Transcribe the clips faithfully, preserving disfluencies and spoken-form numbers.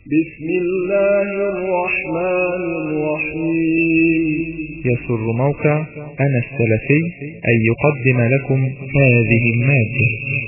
بسم الله الرحمن الرحيم. يسر موقع أنا السلفي أن يقدم لكم هذه المادة.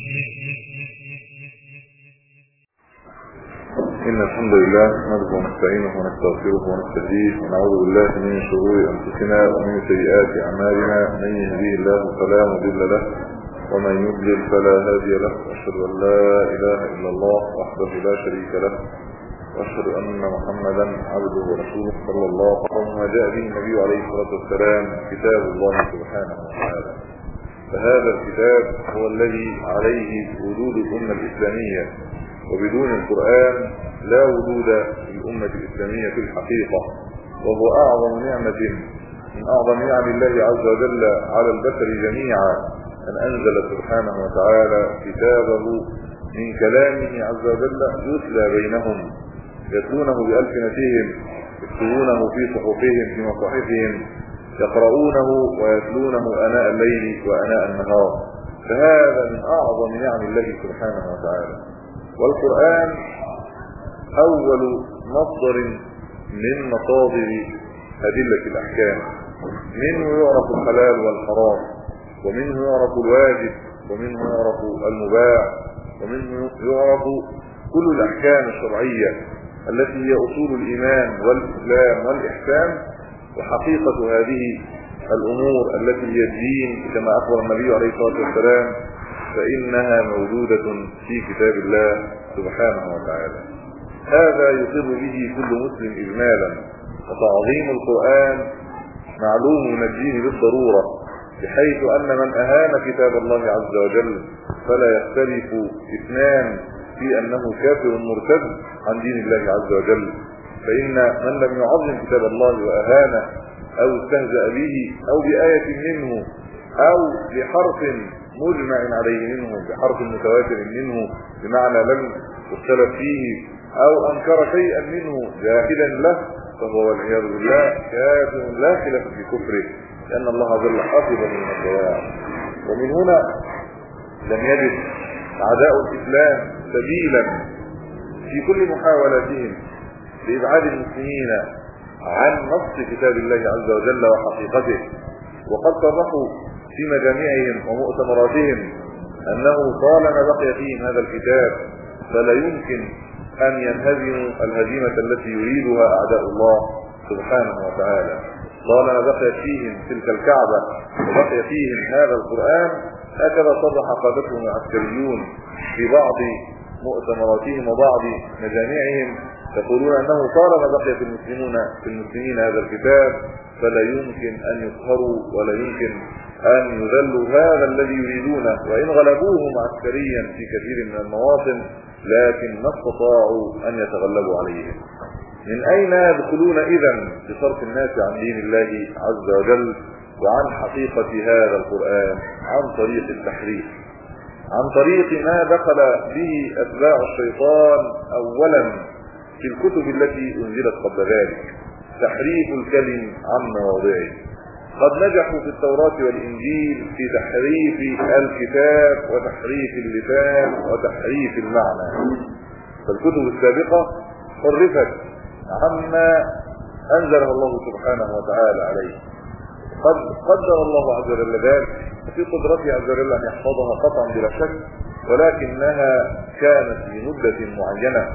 إن الحمد لله نحمده ونستعينه ونستغفره ونستهديه ونعوذ بالله من شرور أنفسنا ومن سيئات أعمالنا. من يهديه الله فلا مضل له ومن يضلل فلا هادي له. أشهد أن لا إله إلا الله وحده لا شريك له وأشهد أن محمدا عبده ورسوله صلى الله عليه وسلم. ما جاء به النبي عليه الصلاة والسلام كتاب الله سبحانه وتعالى، فهذا الكتاب هو الذي عليه وجود الأمة الإسلامية، وبدون القرآن لا وجود للأمة الإسلامية في الحقيقة، وهو أعظم نعمة من أعظم نعم الله عز وجل على البشر جميعا، أن أنزل سبحانه وتعالى كتابه من كلامه عز وجل يتلى بينهم، يتلونه بألسنتهم، يكتبونه في صحفهم في مصاحفهم، يقرؤونه ويتلونه آناء الليل وآناء النهار. فهذا من أعظم نعم الله سبحانه وتعالى. والقرآن أول مصدر من مصادر أدلة الأحكام، منه يعرف الحلال والحرام، ومنه يعرف الواجب، ومنه يعرف المباح، ومنه يعرف كل الأحكام الشرعية التي هي أصول الإيمان والإسلام والإحسان. وحقيقة هذه الأمور التي هي الدين كما أخبر النبي عليه الصلاة والسلام فإنها موجودة في كتاب الله سبحانه وتعالى. هذا يقر به كل مسلم إجمالا. وتعظيم القرآن معلوم من الدين بالضرورة، بحيث أن من أهان كتاب الله عز وجل فلا يختلف اثنان في أنه كافر مرتد عن دين الله عز وجل. فإن من لم يعظم كتاب الله وأهانه أو استهزأ به أو بآية منه أو بحرف مجمع عليه منه، بحرف متواتر منه بمعنى لم يختلف فيه، أو أنكر شيئا منه جاهلا له، فهو والعياذ بالله كافر لا خلاف في كفره، لأن الله جل حافظا من الضياع. ومن هنا لم يجد أعداء الإسلام سبيلا في كل محاولاتهم لإبعاد المسلمين عن نص كتاب الله عز وجل وحقيقته، وقد صرحوا في مجامعهم ومؤتمراتهم أنه طالما بقي فيهم هذا الكتاب فلا يمكن أن ينهزموا الهزيمة التي يريدها أعداء الله سبحانه وتعالى. طالما بقي فيهم تلك الكعبة وبقي فيهم هذا القرآن، هكذا صرح قادتهم العسكريون في بعض مؤتمراتهم وبعض مجامعهم، يقولون أنه طالما بقي في المسلمون في المسلمين هذا الكتاب فلا يمكن أن يقهروا ولا يمكن أن يذلوا هذا الذي يريدونه، وإن غلبوهم عسكريا في كثير من المواطن لكن ما استطاعوا أن يتغلبوا عليهم. من أين يدخلون إذن بصرف الناس عن دين الله عز وجل وعن حقيقة هذا القرآن؟ عن طريق التحريف، عن طريق ما دخل به أتباع الشيطان أولا في الكتب التي أنزلت قبل ذلك، تحريف الكلم عن مواضعه. قد نجحوا في التوراة والإنجيل في تحريف الكتاب وتحريف اللسان وتحريف المعنى، فالكتب السابقة حرفت عما أنزله الله سبحانه وتعالى عليه. قد قدر الله عز وجل ذلك في قدرته عز وجل أن يحفظها قطعا بلا شك، ولكنها كانت في مدة معينة،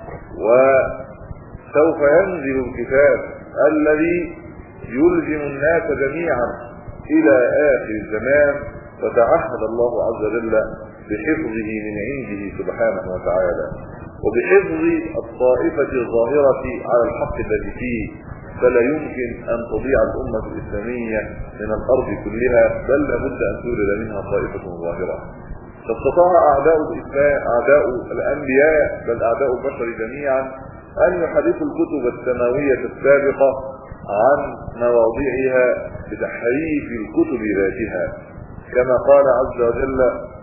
وسوف ينزل الكتاب الذي يلزم الناس جميعا إلى آخر الزمان، وتعهد الله عز وجل بحفظه من عنده سبحانه وتعالى، وبحفظ الطائفة الظاهرة على الحق الذي فيه. فلا يمكن أن تضيع الأمة الإسلامية من الأرض كلها، بل لابد أن تولد منها طائفة ظاهرة. فاستطاع أعداء الإسلام، أعداء الأنبياء، بل أعداء البشر جميعا، أن يحرفوا الكتب السماوية السابقة عن مواضيعها بتحريف الكتب ذاتها، كما قال عز وجل: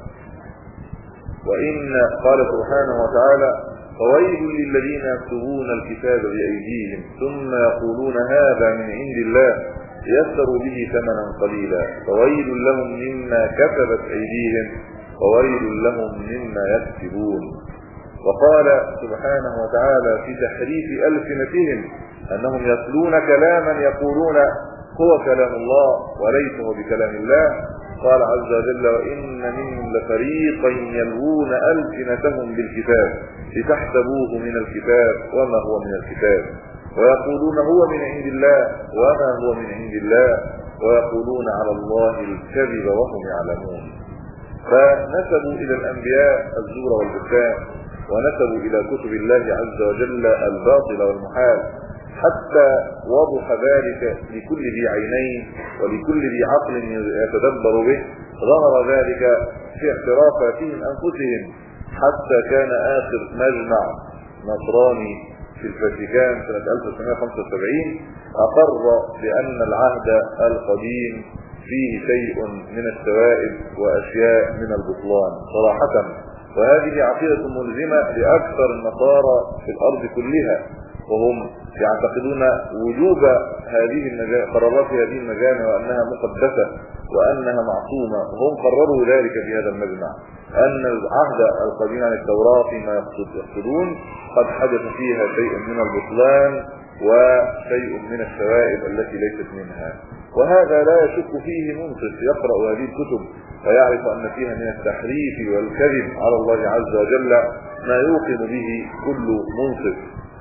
وإن قال سبحانه وتعالى: فويل للذين يكتبون الكتاب بأيديهم ثم يقولون هذا من عند الله ليشتروا به ثمنا قليلا فويل لهم مما كسبت أيديهم وويل لهم مما يكسبون. وقال سبحانه وتعالى في تحريف ألسنتهم أنهم يتلون كلاما يقولون هو كلام الله وليس هو بكلام الله. قال عز وجل وإن منهم لفريقا يلوون ألسنتهم بالكتاب لتحسبوه من الكتاب وما هو من الكتاب ويقولون هو من عند الله وما هو من عند الله ويقولون على الله الكذب وهم يعلمون. فنسبوا إلى الأنبياء الزور والبهتان ونسبوا إلى كتب الله عز وجل الباطل والمحال، حتى وضح ذلك لكل ذي عينين ولكل ذي عقل يتدبر به. ظهر ذلك في اعترافاتهم أنفسهم، حتى كان آخر مجمع نصراني في الفاتيكان سنة ألف وتسعمائة وخمسة وسبعين أقر بأن العهد القديم فيه شيء من الشوائب وأشياء من البطلان صراحة، وهذه عقيدة ملزمة لأكثر النصارى في الأرض كلها، وهم يعتقدون وجوب هذه قرارات هذه المجامع وأنها مقدسة وأنها معصومة، وهم قرروا ذلك في هذا المجمع أن العهد القديم عن التوراة فيما يقصدون قد حدث فيها شيء من البطلان وشيء من الشوائب التي ليست منها. وهذا لا يشك فيه منصف يقرأ هذه الكتب ويعرف أن فيها من التحريف والكذب على الله عز وجل ما يوقن به كل منصف.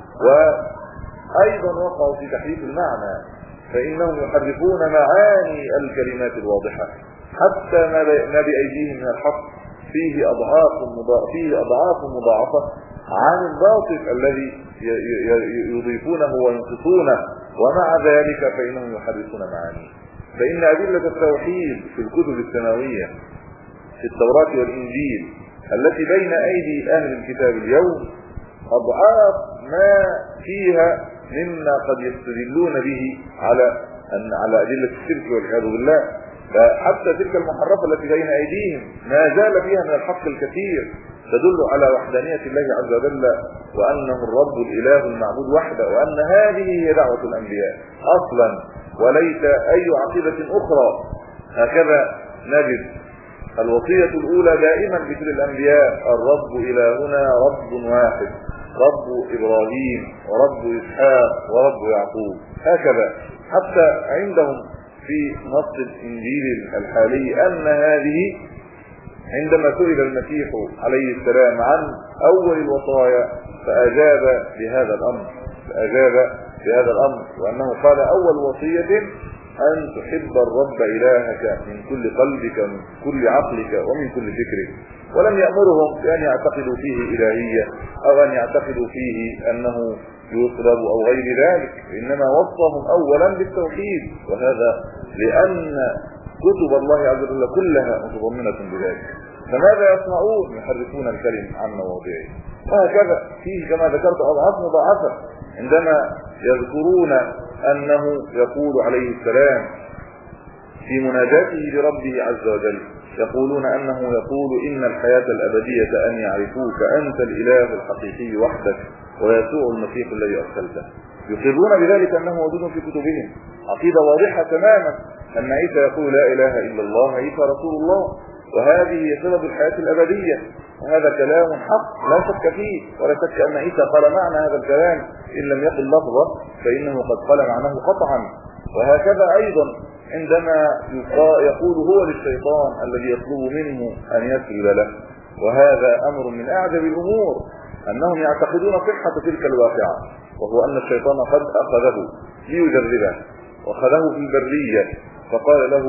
وأيضا وقعوا في تحريف المعنى، فإنهم يحرفون معاني الكلمات الواضحة، حتى ما بأيديهم من الحق فيه أضعاف فيه أضعاف مضاعفة عن الباطل الذي يضيفونه وينقصونه، ومع ذلك فإنهم يحرفون معانيه. فإن أدلة التوحيد في الكتب السماوية في التوراة والإنجيل التي بين أيدي أهل الكتاب اليوم أضعاف ما فيها مما قد يستدلون به على أن على أدلة الشرك والعياذ بالله. فحتى تلك المحرفة التي بين أيديهم ما زال فيها من الحق الكثير تدل على وحدانية الله عز وجل، وأنه الرب الإله المعبود وحده، وأن هذه هي دعوة الأنبياء أصلا وليس أي عقيدة أخرى. هكذا نجد الوصية الأولى دائما بكل الأنبياء الرب إلهنا رب واحد، رب إبراهيم ورب إسحاق ورب يعقوب. هكذا حتى عندهم في نص الإنجيل الحالي أن هذه عندما سئل المسيح عليه السلام عن أول الوصايا فأجاب بهذا الأمر فأجاب بهذا الأمر وأنه قال أول وصية أن تحب الرب إلهك من كل قلبك ومن كل عقلك ومن كل فكرك، ولم يأمرهم بأن يعتقدوا فيه إلهية أو أن يعتقدوا فيه أنه يطلب أو غير ذلك، إنما وصاهم أولا بالتوحيد، وهذا لأن كتب الله عز وجل كلها متضمنة بذلك. فماذا يصنعون؟ يحرفون الكلم عن مواضعه. وهكذا فيه كما ذكرت أضعاف مضاعفة عندما يذكرون أنه يقول عليه السلام في مناجاته لربه عز وجل، يقولون أنه يقول إن الحياة الأبدية أن يعرفوك أنت الإله الحقيقي وحدك ويسوع المسيح الذي أرسلته. يقرون بذلك أنه موجود في كتبهم، عقيدة واضحة تماما أن عيسى يقول لا إله إلا الله، عيسى رسول الله، وهذه هي سبب الحياة الأبدية. وهذا كلام حق لا شك فيه، ولا شك أن عيسى قال معنى هذا الكلام إن لم يقل لفظه فإنه قد قال معناه قطعا. وهكذا أيضا عندما يقول هو للشيطان الذي يطلب منه أن يسجد له، وهذا أمر من أعجب الأمور أنهم يعتقدون صحة تلك الواقعة، وهو أن الشيطان قد أخذه ليجربه، وأخذه في البرية فقال له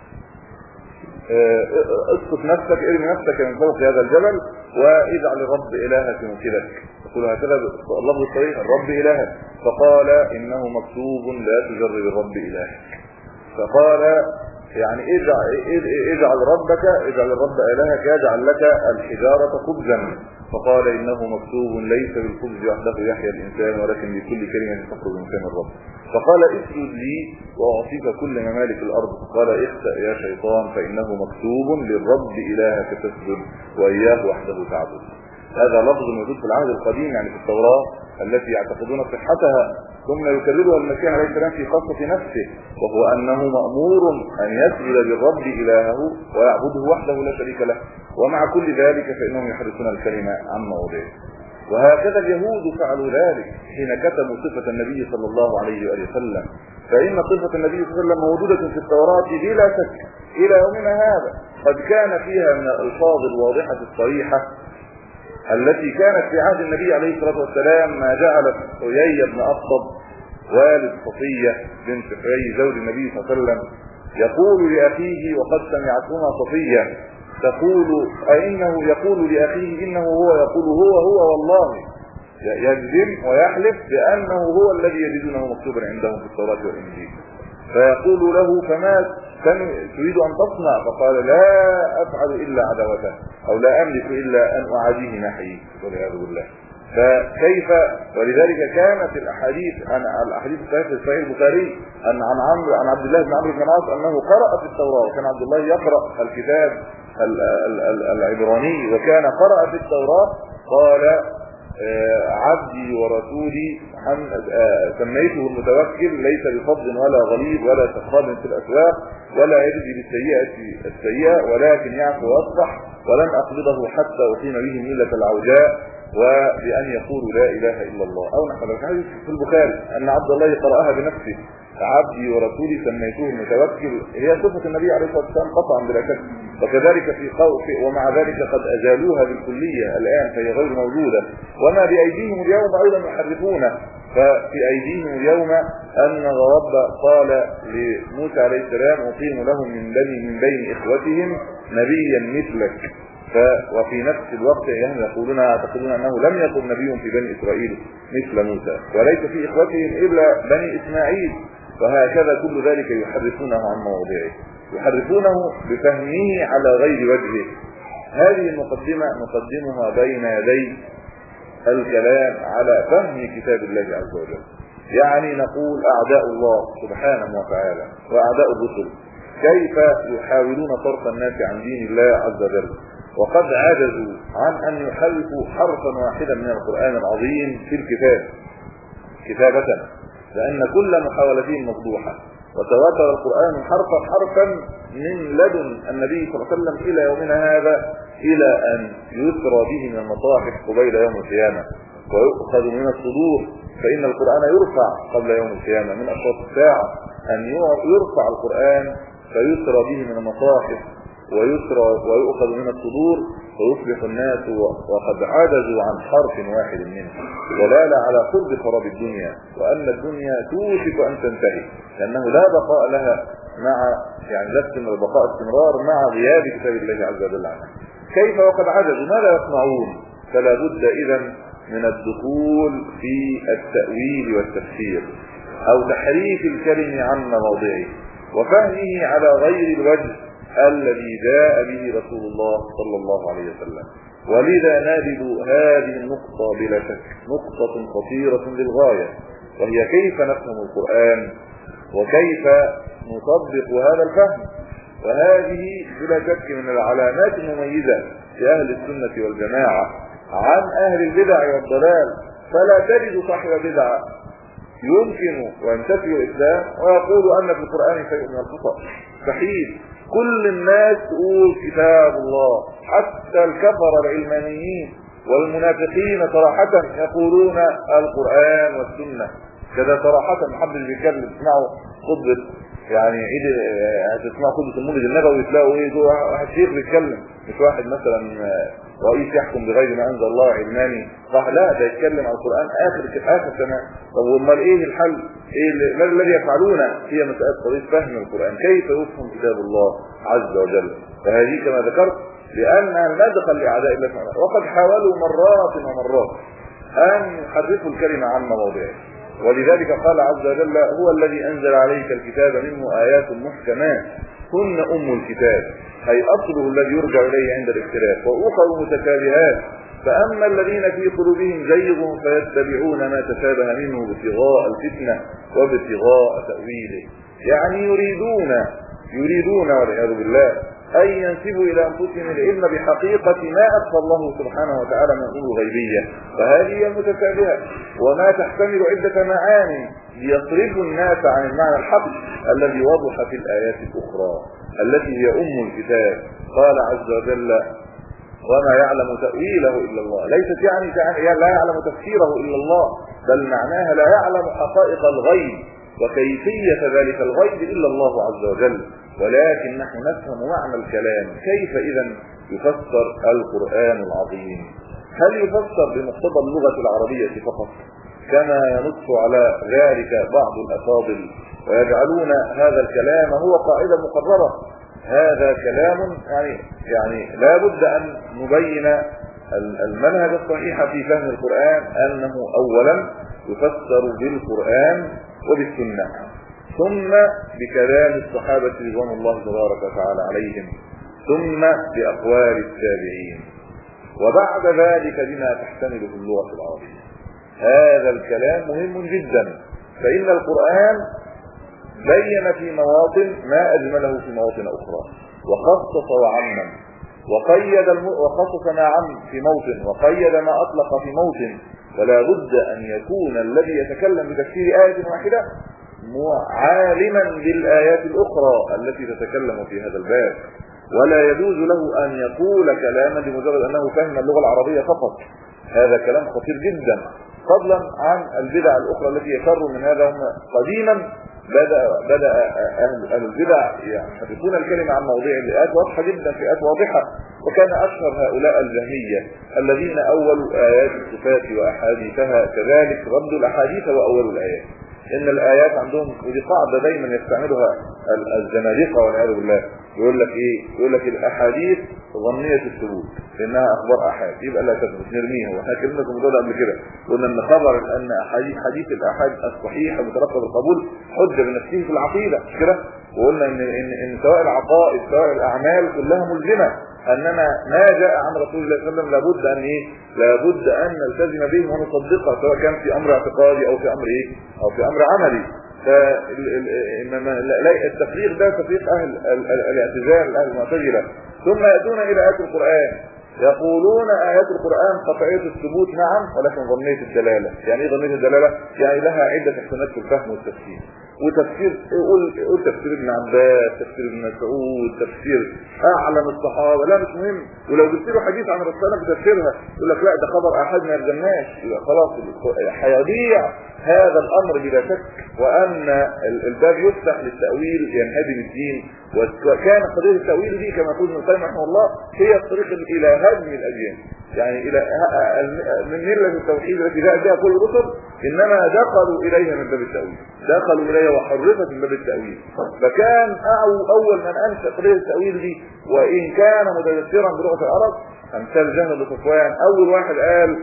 اسقط نفسك، ارمي نفسك من فوق هذا الجبل واجعل الرب إلهك موكلك. يقول هكذا الله الصحيح الرب إلهك، فقال إنه مكتوب لا تجرب الرب إلهك. فقال يعني اجعل, اجعل ربك اجعل الرب إلهك يجعل لك الحجارة خبزا. فقال إنه مكتوب ليس بالخبز وحده يحيى الإنسان ولكن بكل كلمة تخرج من فم الرب. فقال اسجد لي وأعطيك كل ممالك الأرض. قال اخسأ يا شيطان فإنه مكتوب للرب إلهك تسجد وإياه وحده تعبد. هذا لفظ موجود في العهد القديم يعني في التوراة التي يعتقدون صحتها، ثم يكررها المسيح عليه السلام في قصة نفسه، وهو أنه مأمور أن يسجد للرب إلهه ويعبده وحده لا شريك له. ومع كل ذلك فإنهم يحرفون الكلمة عن مواضعه. وهكذا اليهود فعلوا ذلك حين كتبوا صفة النبي صلى الله عليه وآله وسلم، فإن صفة النبي صلى الله عليه وسلم موجودة في التوراة بلا شك إلى يومنا هذا. قد كان فيها من الألفاظ الواضحة الصريحة التي كانت في عهد النبي عليه الصلاة والسلام، ما جعلت حيي بن أخطب والد صفية بنت حيي زوج النبي صلى الله عليه وسلم يقول لأخيه وقد سمعتهما صفية تقول أئنه يقول لأخيه إنه هو يقول هو هو والله، يجزم ويحلف بأنه هو الذي يجدونه مكتوبا عندهم في التوراة والإنجيل. فيقول له فما تريد أن تصنع؟ فقال لا أفعل إلا عداوته، أو لا أملك إلا أن أعاديه نحيه والعياذ بالله. فكيف؟ ولذلك كانت الأحاديث عن الأحاديث الصحيحة في صحيح البخاري أن عن عمرو عن عبد الله بن عمرو بن العاص أنه قرأ في التوراة، وكان عبد الله يقرأ الكتاب العبراني وكان قرأ في التوراة، قال عبدي ورسولي سميته المتوكل ليس بفضل ولا غليظ ولا سخاب في الأسواق ولا يجزي بالسيئة السيئة ولكن يعفو ويصفح ولن أقبضه حتى أقيم به ملة العوجاء وبأن يقولوا لا إله إلا الله. أو نحن الحديث في البخاري أن عبد الله قرأها بنفسه عبدي ورسولي سميته المتوكل، هي صفة النبي عليه الصلاة والسلام قطعا بلا شك. وكذلك في قول ومع ذلك قد أزالوها بالكلية الآن فهي غير موجودة. وما بأيديهم اليوم أيضا يحرفونه، ففي أيديهم اليوم أن الرب قال لموسى عليه السلام أقيم لهم من بني من بين إخوتهم نبيا مثلك. ف وفي نفس الوقت يقولون يعتقدون أنه لم يكن نبي في بني إسرائيل مثل موسى، وليس في إخوتهم إلا بني إسماعيل. وهكذا كل ذلك يحرفونه عن مواضعه، يحرفونه بفهمه على غير وجهه. هذه المقدمة نقدمها بين يدي الكلام على فهم كتاب الله عز وجل. يعني نقول أعداء الله سبحانه وتعالى وأعداء الرسل كيف يحاولون صرف الناس عن دين الله عز وجل، وقد عجزوا عن أن يحرفوا حرفا واحدا من القرآن العظيم في الكتاب كتابة، لأن كل محاولتهم مفضوحة. وتواتر القرآن حرفا حرفا من لدن النبي صلى الله عليه وسلم إلى يومنا هذا، إلى أن يسرى به من المصاحف قبيل يوم القيامة ويؤخذ من الصدور، فإن القرآن يرفع قبل يوم القيامة من أشراط الساعة أن يرفع القرآن فيسرى به من المصاحف ويسرى ويؤخذ من الصدور ويصبح الناس وقد عجزوا عن حرف واحد منه، دلالة على قرب خراب الدنيا وأن الدنيا توشك أن تنتهي، لأنه لا بقاء لها مع يعني لا البقاء استمرار مع غياب كتاب الله عز وجل عنها. كيف وقد عجزوا ماذا يصنعون؟ فلا بد إذن من الدخول في التأويل والتفسير أو تحريف الكلم عن مواضعه وفهمه على غير الوجه الذي جاء به رسول الله صلى الله عليه وسلم. ولذا نجد هذه النقطة بلا شك نقطة خطيرة للغاية، وهي كيف نفهم القرآن وكيف نطبق هذا الفهم. وهذه بلا شك من العلامات المميزة في أهل السنة والجماعة عن أهل البدع والضلال. فلا تجد صاحب بدعة يمكن وينتفي الإسلام ويقول أن في القرآن شيء من الخطأ. صحيح، كل الناس تقول كتاب الله، حتى الكفر العلمانيين والمنافقين صراحة يقولون القرآن والسنة كذا صراحة. محمد بيتكلم اسمعوا خطبة يعني عيد هتسمعوا خطبة المولد النبوي تلاقوا ايه ده واحد شيخ بيتكلم، مش واحد مثلا رئيس يحكم بغير ما انزل الله علماني صح، لا ده يتكلم عن القرآن اخر اخر سنة. طب امال ايه الحل؟ ايه ما الذي يفعلونه؟ هي مسألة طريقة فهم القرآن، كيف يفهم كتاب الله عز وجل. فهذه كما ذكرت لأنها المدخل لأعداء الله تعالى، وقد حاولوا مرات ومرات أن يحرفوا الكلمة عن مواضعه. ولذلك قال عز وجل هو الذي أنزل عليك الكتاب منه آيات محكمات هن أم الكتاب، أي أصله الذي يرجع إليه عند الاختلاف، وأخر متشابهات فأما الذين في قلوبهم زيغ فيتبعون ما تشابه منه ابتغاء الفتنة وابتغاء تأويله. يعني يريدون يريدون والعياذ بالله أن ينسبوا إلى أنفسهم العلم بحقيقة ما أخفى الله سبحانه وتعالى من أمور غيبية، فهذه هي المتشابهة وما تحتمل عدة معاني ليصرفوا الناس عن المعنى الحق الذي وضح في الآيات الأخرى التي هي أم الكتاب. قال عز وجل وما يعلم تأويله إلا الله، ليست يعني لا يعلم تفسيره إلا الله، بل معناها لا يعلم حقائق الغيب وكيفية ذلك الغيب إلا الله عز وجل. ولكن نحن نفهم معنى الكلام. كيف إذا يفسر القرآن العظيم؟ هل يفسر بمقتضى اللغة العربية فقط كما ينص على ذلك بعض الأفاضل ويجعلون هذا الكلام هو قاعدة مقررة؟ هذا كلام يعني يعني لا بد أن نبين المنهج الصحيح في فهم القرآن، أنه أولا يفسر بالقرآن وبالسنة، ثم بكلام الصحابة رضوان الله تبارك وتعالى عليهم، ثم بأقوال التابعين، وبعد ذلك بما تحتمله اللغة العربية. هذا الكلام مهم جدا، فإن القرآن بين في مواطن ما أجمله في مواطن أخرى، وخصص وعمم، وقيد الم... وخصص ما عم في موطن، وقيد ما أطلق في موطن. ولا بد أن يكون الذي يتكلم بتفسير آية واحدة عالما بالآيات الأخرى التي تتكلم في هذا الباب، ولا يجوز له أن يقول كلاما بمجرد أنه فهم اللغة العربية فقط. هذا كلام خطير جدا، فضلا عن البدع الأخرى التي يفروا من هذا. هم قديما بدأ بدأ أهل البدع يحدثون الكلمة عن مواضيع الآيات واضحة جدا، في آيات واضحة، وكان أشهر هؤلاء الجهمية الذين أولوا آيات الصفات وأحاديثها، كذلك ردوا الأحاديث وأولوا الآيات. إن الآيات عندهم ودي قاعدة دايما يستعملها الزنادقة والعياذ بالله، يقول لك إيه؟ يقول لك الأحاديث ظنية الثبوت لأنها أخبار أحاد، يبقى لا تثبت نرميها. وإحنا كلمنا في الموضوع ده قبل كده، قلنا إن خبر أن أحاديث حديث الأحاد الصحيحة مترقب القبول حجة بنفسه في العقيدة، مش كده؟ وقلنا إن إن إن سواء العقائد سواء الأعمال كلها ملزمة، أننا ما جاء عن رسول الله صلى الله عليه وسلم لابد أن إيه؟ لابد أن نلتزم به ونصدقه، سواء كان في أمر اعتقادي أو في أمر إيه؟ أو في أمر عملي. فالتفريق ده تفريق أهل الاعتزال، أهل المعتزلة. ثم يأتون إلى آيات القرآن يقولون آيات القرآن قطعية الثبوت نعم، ولكن ظنية الدلالة. يعني إيه ظنية الدلالة؟ يعني لها عدة احتمالات في الفهم والتفسير. وتفسير قول قول تفسير ابن عباس، تفسير ابن مسعود، تفسير اعلم الصحابه، لا مش مهم. ولو جبت له حديث عن رسول الله بتفسيرها يقول لك لا ده خبر احد ما يلزمناش، خلاص هيضيع هذا الامر بلا شك. وان الباب يفتح للتاويل ينهدم الدين، وكان قضيه التاويل دي كما يقول ابن القيم رحمه الله هي الطريق الى هدم الاديان، يعني الى من مله التوحيد التي جاء بها كل الرسل، انما دخلوا اليها من باب التاويل، دخلوا اليها وحرفت من باب التاويل. فكان اول من انشا قضيه التاويل دي، وان كان متذكرا بلغه العرب، امثال جهل بن صفوان. اول واحد قال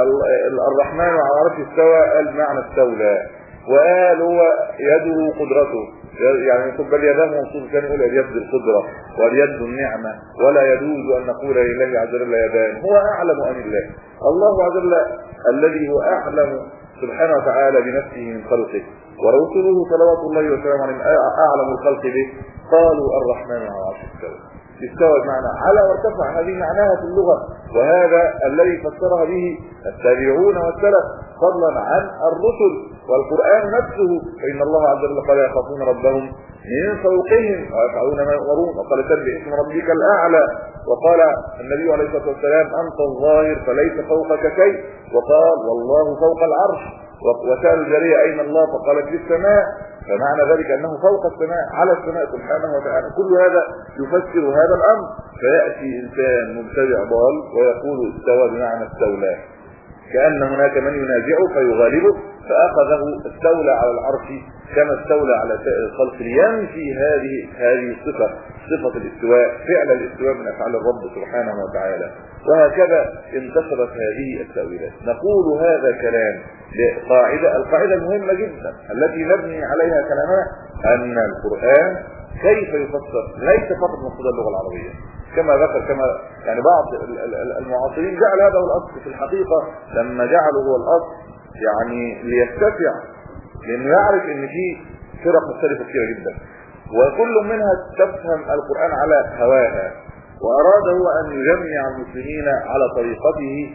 الرحمن على العرش استوى، قال معنى استولى، وقال هو يده قدرته، يعني يقول بل يداه منصوب، كان يقول اليد القدره واليد النعمه، ولا يجوز ان نقول لله عز وجل يدان. هو اعلم ام الله؟ الله عز وجل الذي هو اعلم سبحانه وتعالى بنفسه من خلقه، ورسوله صلوات الله وسلامه عليهم اعلم الخلق به. قالوا الرحمن على العرش استوى، استوى بمعنى على وارتفع، هذه معناها في اللغه، وهذا الذي فسرها به التابعون والسلف، فضلا عن الرسل والقران نفسه. فان الله عز وجل قال يخافون ربهم من فوقهم ويفعلون ما يؤمرون، وقال سبح اسم ربك الاعلى، وقال النبي عليه الصلاه والسلام انت الظاهر فليس فوقك شيء، وقال والله فوق العرش، وسأل الجارية اين الله فقالت في السماء، فمعنى ذلك انه فوق السماء على السماء سبحانه وتعالى. كل هذا يفسر هذا الامر. فياتي انسان مبتدع ضال ويقول استوى بمعنى استولى، كأن هناك من ينازعه فيغالبه، فأخذه استولى على العرش كما استولى على سائر الخلق، لينفي هذه هذه الصفة، صفة الاستواء، فعل الاستواء من أفعال الرب سبحانه وتعالى. وهكذا انتشرت هذه التأويلات. نقول هذا كلام لقاعدة، القاعدة المهمة جدا التي نبني عليها كلامنا، أن القرآن كيف يفسر ليس فقط مقتضى اللغة العربية كما ذكر، كما يعني بعض المعاصرين جعل هذا هو الأصل. في الحقيقة لما جعله هو الأصل يعني ليستفع، لأنه يعرف أن في فرق مختلفة كثيرة جدا، وكل منها تفهم القرآن على هواها، وأراد هو أن يجمع المسلمين على طريقته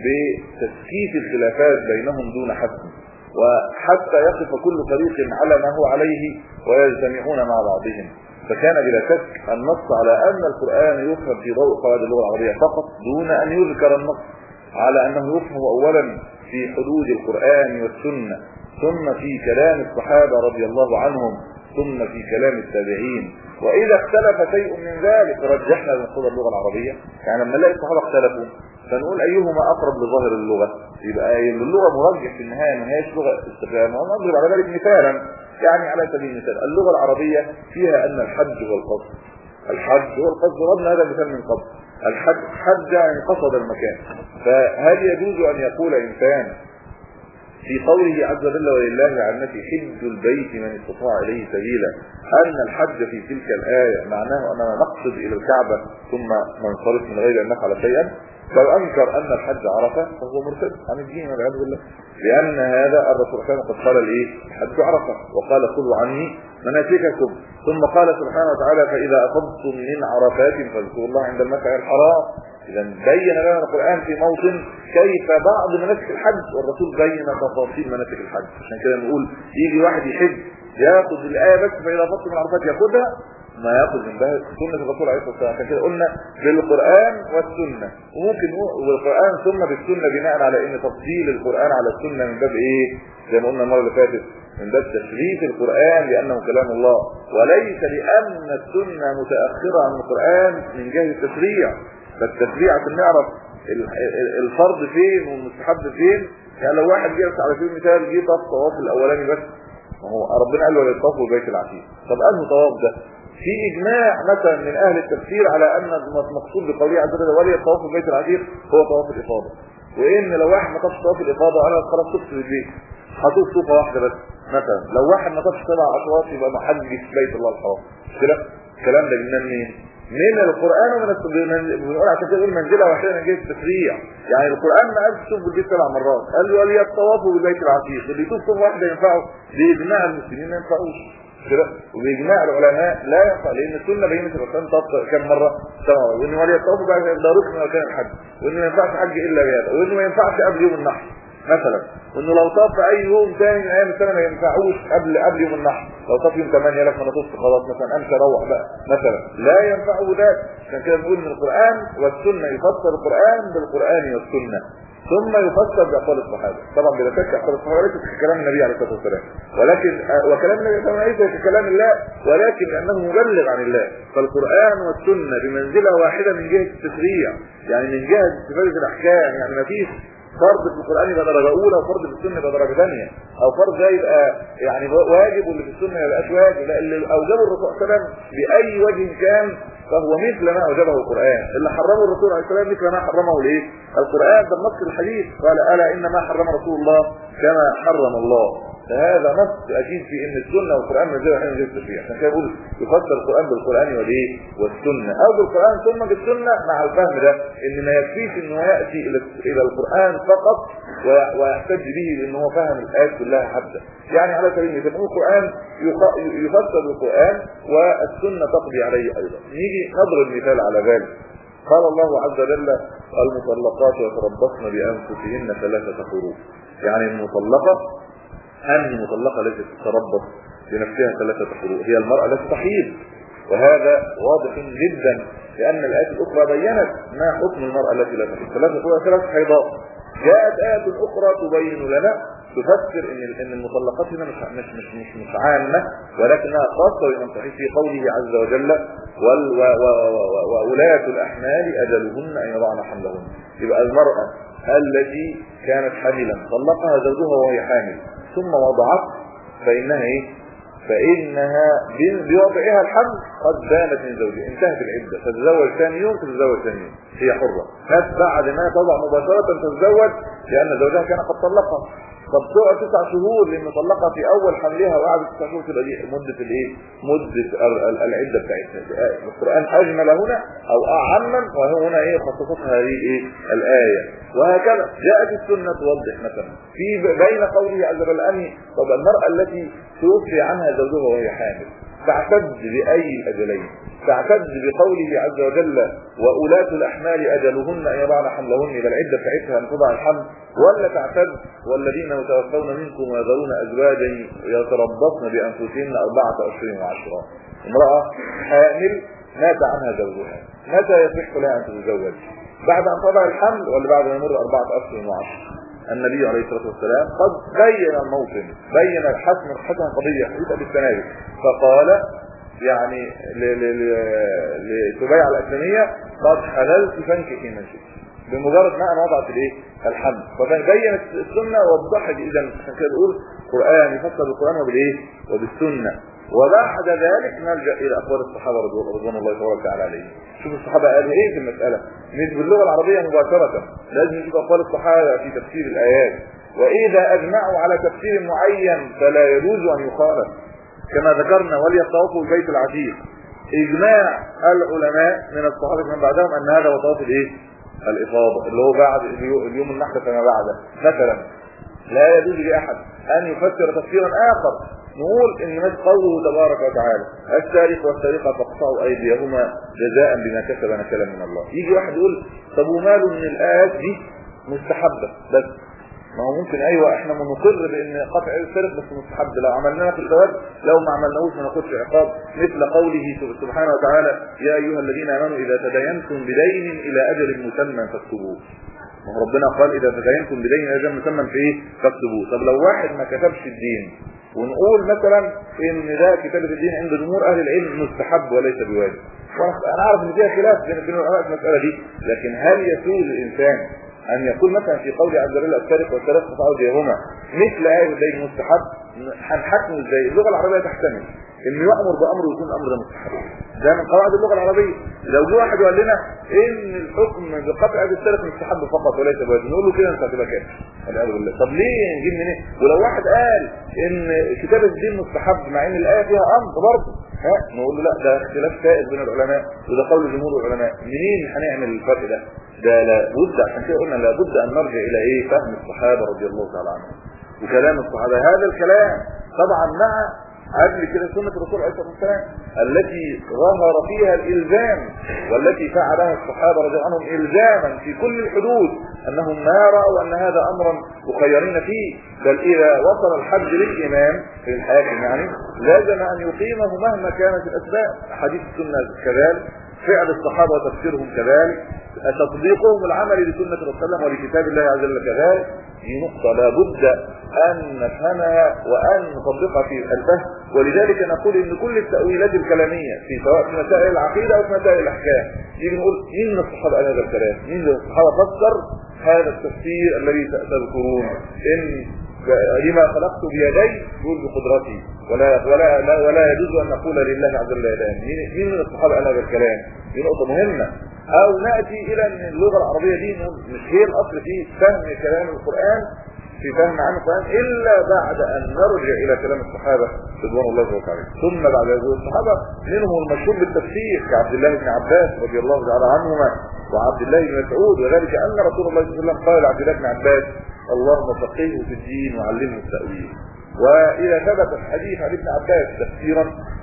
بتسكيت الخلافات بينهم دون حسم، وحتى يقف كل فريق على ما هو عليه ويجتمعون مع بعضهم. فكان بلا شك النص على أن القرآن يفهم في ضوء قواعد اللغة العربية فقط دون أن يذكر النص على أنه يفهم أولا في حدود القرآن والسنة، ثم في كلام الصحابة رضي الله عنهم، ثم في كلام التابعين. وإذا اختلف شيء من ذلك رجحنا بمقتضى اللغة العربية. يعني لما نلاقي الصحابة اختلفوا فنقول أيهما أقرب لظاهر اللغة، يبقى اللغة مرجح في النهاية ما هيش لغة استفهام. ونضرب على ذلك مثالا، يعني على سبيل المثال اللغة العربية فيها أن الحج هو القصد، الحج هو القصد، ضربنا هذا المثال من قبل. الحج حج يعني قصد المكان. فهل يجوز أن يقول إنسان في قوله عز وجل ولله على الناس حج البيت من استطاع إليه سبيلا أن الحج في تلك الآية معناه أننا نقصد إلى الكعبة ثم ننصرف من غير أن نفعل شيئا؟ لو أنكر أن الحج عرفة فهو مرتد عن الدين والعياذ بالله، لأن هذا الرسول كان قد قال الإيه؟ الحج عرفة، وقال خذوا عني مناسككم، ثم قال سبحانه وتعالى فإذا أفضتم من عرفات فاذكروا الله عند المشعر الحرام. إذا بين لنا القرآن في موطن كيف بعض مناسك الحج، والرسول بين تفاصيل مناسك الحج. عشان كده نقول يجي واحد يحج ياخذ الآية بس فإذا أفضتم من عرفات ياخذها، ما ياخذ من بها سنة الرسول عليه الصلاة والسلام. عشان كده قلنا بالقرآن والسنة، وممكن والقرآن ثم بالسنة بناء على ان تفضيل القرآن على السنة من باب ايه؟ زي ما قلنا المرة اللي فاتت، من باب تشريف القرآن لأنه كلام الله، وليس لأن السنة متأخرة عن القرآن من جهة التشريع. فالتشريع عشان نعرف الفرض فين والمستحب فين. يعني لو واحد جالس على سبيل المثال جه طاف طواف الاولاني بس، ما هو ربنا قال له ولا يطوفوا بالبيت العتيق، طب انه طواف ده في اجماع مثلا من اهل التفسير على ان المقصود بقوله عز وجل ولا يطوفوا بالبيت العتيق هو طواف الافاضه، وان لو واحد ما طافش طواف الافاضه انا خلاص طفت بالبيت هطوف طوفه واحده بس. مثلا لو واحد ما طافش سبع اشواط يبقى ما حج في بيت الله الحرام. كده الكلام ده جبناه منين؟ من القرآن ومن السنة. بنقول عشان كده منزلة واحدة من جهة التشريع. يعني القرآن ما قالش تشوف بالبيت سبع مرات، قال له وليطوفوا بالبيت العتيق، اللي يطوف طوفة واحدة ينفعه، بإجماع المسلمين ما ينفعوش كده، وبإجماع العلماء لا ينفع، لأن السنة بينت الرسول طاف كم مرة؟ سبع مرات، وإن وليطوفوا بعد ده ركن من أركان الحج، وإن ما ينفعش حج إلا بهذا، وإنه ما ينفعش قبل يوم النحر مثلا، وانه لو طاف في اي يوم ثاني من ايام السنه ما ينفعوش قبل قبل يوم النحر. لو طاف يوم ثمانية لك ما انا طفت خلاص مثلا امشي اروح بقى مثلا، لا ينفعه ذلك. عشان كده بنقول ان القران والسنه يفسر القران بالقران والسنه، ثم يفسر باقوال الصحابه. طبعا بلا شك اقوال الصحابه ليست ككلام النبي عليه الصلاه والسلام، ولكن وكلام النبي صلى الله عليه وسلم ليس ككلام الله، ولكن لانه مبلغ عن الله. فالقران والسنه بمنزله واحده من جهه التشريع، يعني من جهه استفاده الاحكام. يعني ما فيش فرض في القرآن يبقى درجة أولى وفرض في السنة يبقى درجة ثانية، أو فرض ده يبقى يعني واجب واللي في السنة ما يبقاش واجب. لا، اللي أوجبه الرسول صلى الله عليه وسلم بأي وجه كان فهو مثل ما أوجبه القرآن، اللي حرمه الرسول عليه السلام مثل ما حرمه الإيه؟ القرآن. ده النص الحديث قال ألا إنما حرم رسول الله كما حرم الله. فهذا نص أكيد في إن السنة والقرآن من زي حين غير التشريع. عشان كده بقول يفسر القرآن بالقرآن والإيه؟ والسنة، أو بالقرآن ثم بالسنة، مع الفهم ده إن ما يكفيش إنه يأتي إلى إلى القرآن فقط ويحتج به لأن هو فهم الآيات كلها حتى. يعني على سبيل المثال القرآن يفسر بالقرآن والسنة تقضي عليه أيضا. نيجي نضرب مثال على ذلك. قال الله عز وجل المطلقات يتربصن بأنفسهن ثلاثة قروء. يعني المطلقة أن مطلقة التي تتربص بنفسها ثلاثة قروء هي المرأة التي تحيض، وهذا واضح جدا لأن الآيات الأخرى بيّنت ما حكم المرأة التي لا تحيض. ثلاثة قروء ثلاثة حيضات. جاءت آية أخرى تبين لنا تفسر إن إن المطلقات هنا مش مش مش مش, مش عامة، ولكنها خاصة بمن تحيض في قوله عز وجل وولاة الأحمال أجلهن أن يضعن حملهن. يبقى المرأة التي كانت حاملا طلقها زوجها وهي حامل ثم وضعت فإنها إيه؟ فإنها بوضعها الحمل قد بانت من زوجها، انتهت العدة، تتزوج ثاني يوم تتزوج ثاني يوم، هي حرة. بس بعد ما تضع مباشرة تتزوج لأن زوجها كان قد طلقها. طب تقعد تسع شهور لأن طلقها في أول حملها وقعدت تسع شهور تبقى دي مدة الإيه؟ مدة العدة بتاعتها. القرآن أجمل هنا أو أعمم، وهنا إيه خصصتها هذه إيه الآية. وهكذا جاءت السنة توضح مثلا في بين قوله عز وجل أن طب المرأة التي توفي عنها زوجها وهي حامل، تعتد بأي الأجلين؟ تعتد بقوله عز وجل وأولاة الأحمال أجلهن أن يضعن حملهن، إذا العدة بتاعتها أن تضع الحمل، ولا تعتد والذين يتوفون منكم ويذرون أزواجا يتربصن بأنفسهن أربعة أشهر وعشرة؟ امرأة حامل مات عنها زوجها، متى يصح لها أن تتزوج؟ بعد أن تضع الحمل ولا بعد أن يمر أربعة أشهر وعشرة؟ النبي عليه الصلاة والسلام قد بين الموطن، بين الحسم حسم قضية حديثة بالتنابي، فقال يعني لسبيعة الأسلمية قد حللت فانكحي من شئت، بمجرد ما أنا وضعت الايه الحمل. فبينت السنة ووضحت. إذا كده نقول القرآن يفسر بالقرآن وبالايه وبالسنة. وبعد ذلك نرجع إلى أقوال الصحابة رضوان الله تبارك وتعالى عليهم. شوف الصحابة قالوا ايه في المسألة، مش باللغة العربية مباشرة، لازم نشوف أقوال الصحابة في تفسير الآيات. وإذا أجمعوا على تفسير معين فلا يجوز أن يخالف، كما ذكرنا وليطوفوا البيت العتيق. إجماع العلماء من الصحابة من بعدهم أن هذا هو طواف الايه الإفاضة، اللي هو بعد اليوم النحر فما بعده. مثلا لا يجوز لأحد أن يفسر تفسيرا آخر نقول إن مثل قوله تبارك وتعالى السارق والسارقة فاقطعوا أيديهما جزاء بما كسب نكالا من الله. يجي واحد يقول طب وماله من الآيات دي مستحبة بس؟ ما هو ممكن ايوه احنا بنقر بان قطع السرق بس مستحب، لو عملناه في الزواج لو ما عملناهوش ما ناخدش عقاب، مثل قوله سبحانه وتعالى يا ايها الذين امنوا اذا تداينتم بدين الى اجل مسمى فاكتبوه. ربنا قال اذا تداينتم بدين الى اجل مسمى في ايه فاكتبوه. طب لو واحد ما كتبش الدين ونقول مثلا ان ده كتابة الدين عند جمهور اهل العلم مستحب وليس بواجب، انا عارف ان فيها خلاف بين العلماء في المساله دي، لكن هل يسوء الانسان أن يقول مثلا في قول عز وجل السارق والسارقة فاقطعوا أيديهما مثل آية الدين مستحب؟ هنحكم ازاي؟ اللغة العربية تحتمل إن يأمر بأمر ويكون الأمر ده مستحب، ده من قواعد اللغة العربية. لو جه واحد وقال لنا إن الحكم بقطع يد السارق مستحب فقط وليس بواجب، نقول له كده أنت هتبقى كافر والعياذ بالله. طب ليه نجيب منين؟ ولو واحد قال إن كتابة الدين مستحب مع إن الآية فيها أمر برضه، ها نقول له لا ده اختلاف سائد بين العلماء وده قول جمهور العلماء. منين هنعمل الفرق ده؟ ده لابد، عشان كده قلنا لابد ان نرجع الى ايه فهم الصحابه رضي الله تعالى عنهم وكلام الصحابه. هذا الكلام طبعا مع قبل كده سنه الرسول عليه الصلاه والسلام التي ظهر فيها الالزام والتي فعلها الصحابه رضي الله عنهم الزاما في كل الحدود، انهم ما راوا ان هذا امرا مخيرين فيه، بل اذا وصل الحد للامام في الحاكم يعني لازم ان يقيمه مهما كانت الاسباب. حديث السنه كذلك، فعل الصحابه وتفسيرهم كذلك، تصديقهم العمل لسنة الرسول صلى الله عليه وسلم ولكتاب الله عز وجل كذلك. دي نقطة لابد أن نفهمها وأن نطبقها في الفهم. ولذلك نقول إن كل التأويلات الكلامية في سواء في مسائل العقيدة أو في مسائل الأحكام يجي نقول مين من الصحابة قال هذا الكلام؟ مين من الصحابة فسر هذا التفسير الذي تذكرون إن لما خلقت بيدي يقول بقدرتي ولا ولا لا ولا يجوز أن نقول لله عز وجل يدان؟ مين من الصحابة قال هذا الكلام؟ دي نقطة مهمة. او نأتي الى ان اللغة العربية دي مش هي الاصل في فهم كلام القرآن في فهم عن القرآن الا بعد ان نرجع الى كلام الصحابة رضوان الله عليهم. ثم بعد ذلك الصحابة منهم المشهور بالتفسير كعبد الله بن عباس رضي الله تعالى عنهما وعبد الله بن مسعود، وذلك ان رسول الله صلى الله عليه وسلم قال لعبد الله بن عباس اللهم فقهه في الدين وعلمه التأويل. واذا ثبت الحديث عن ابن عباس تفسيرا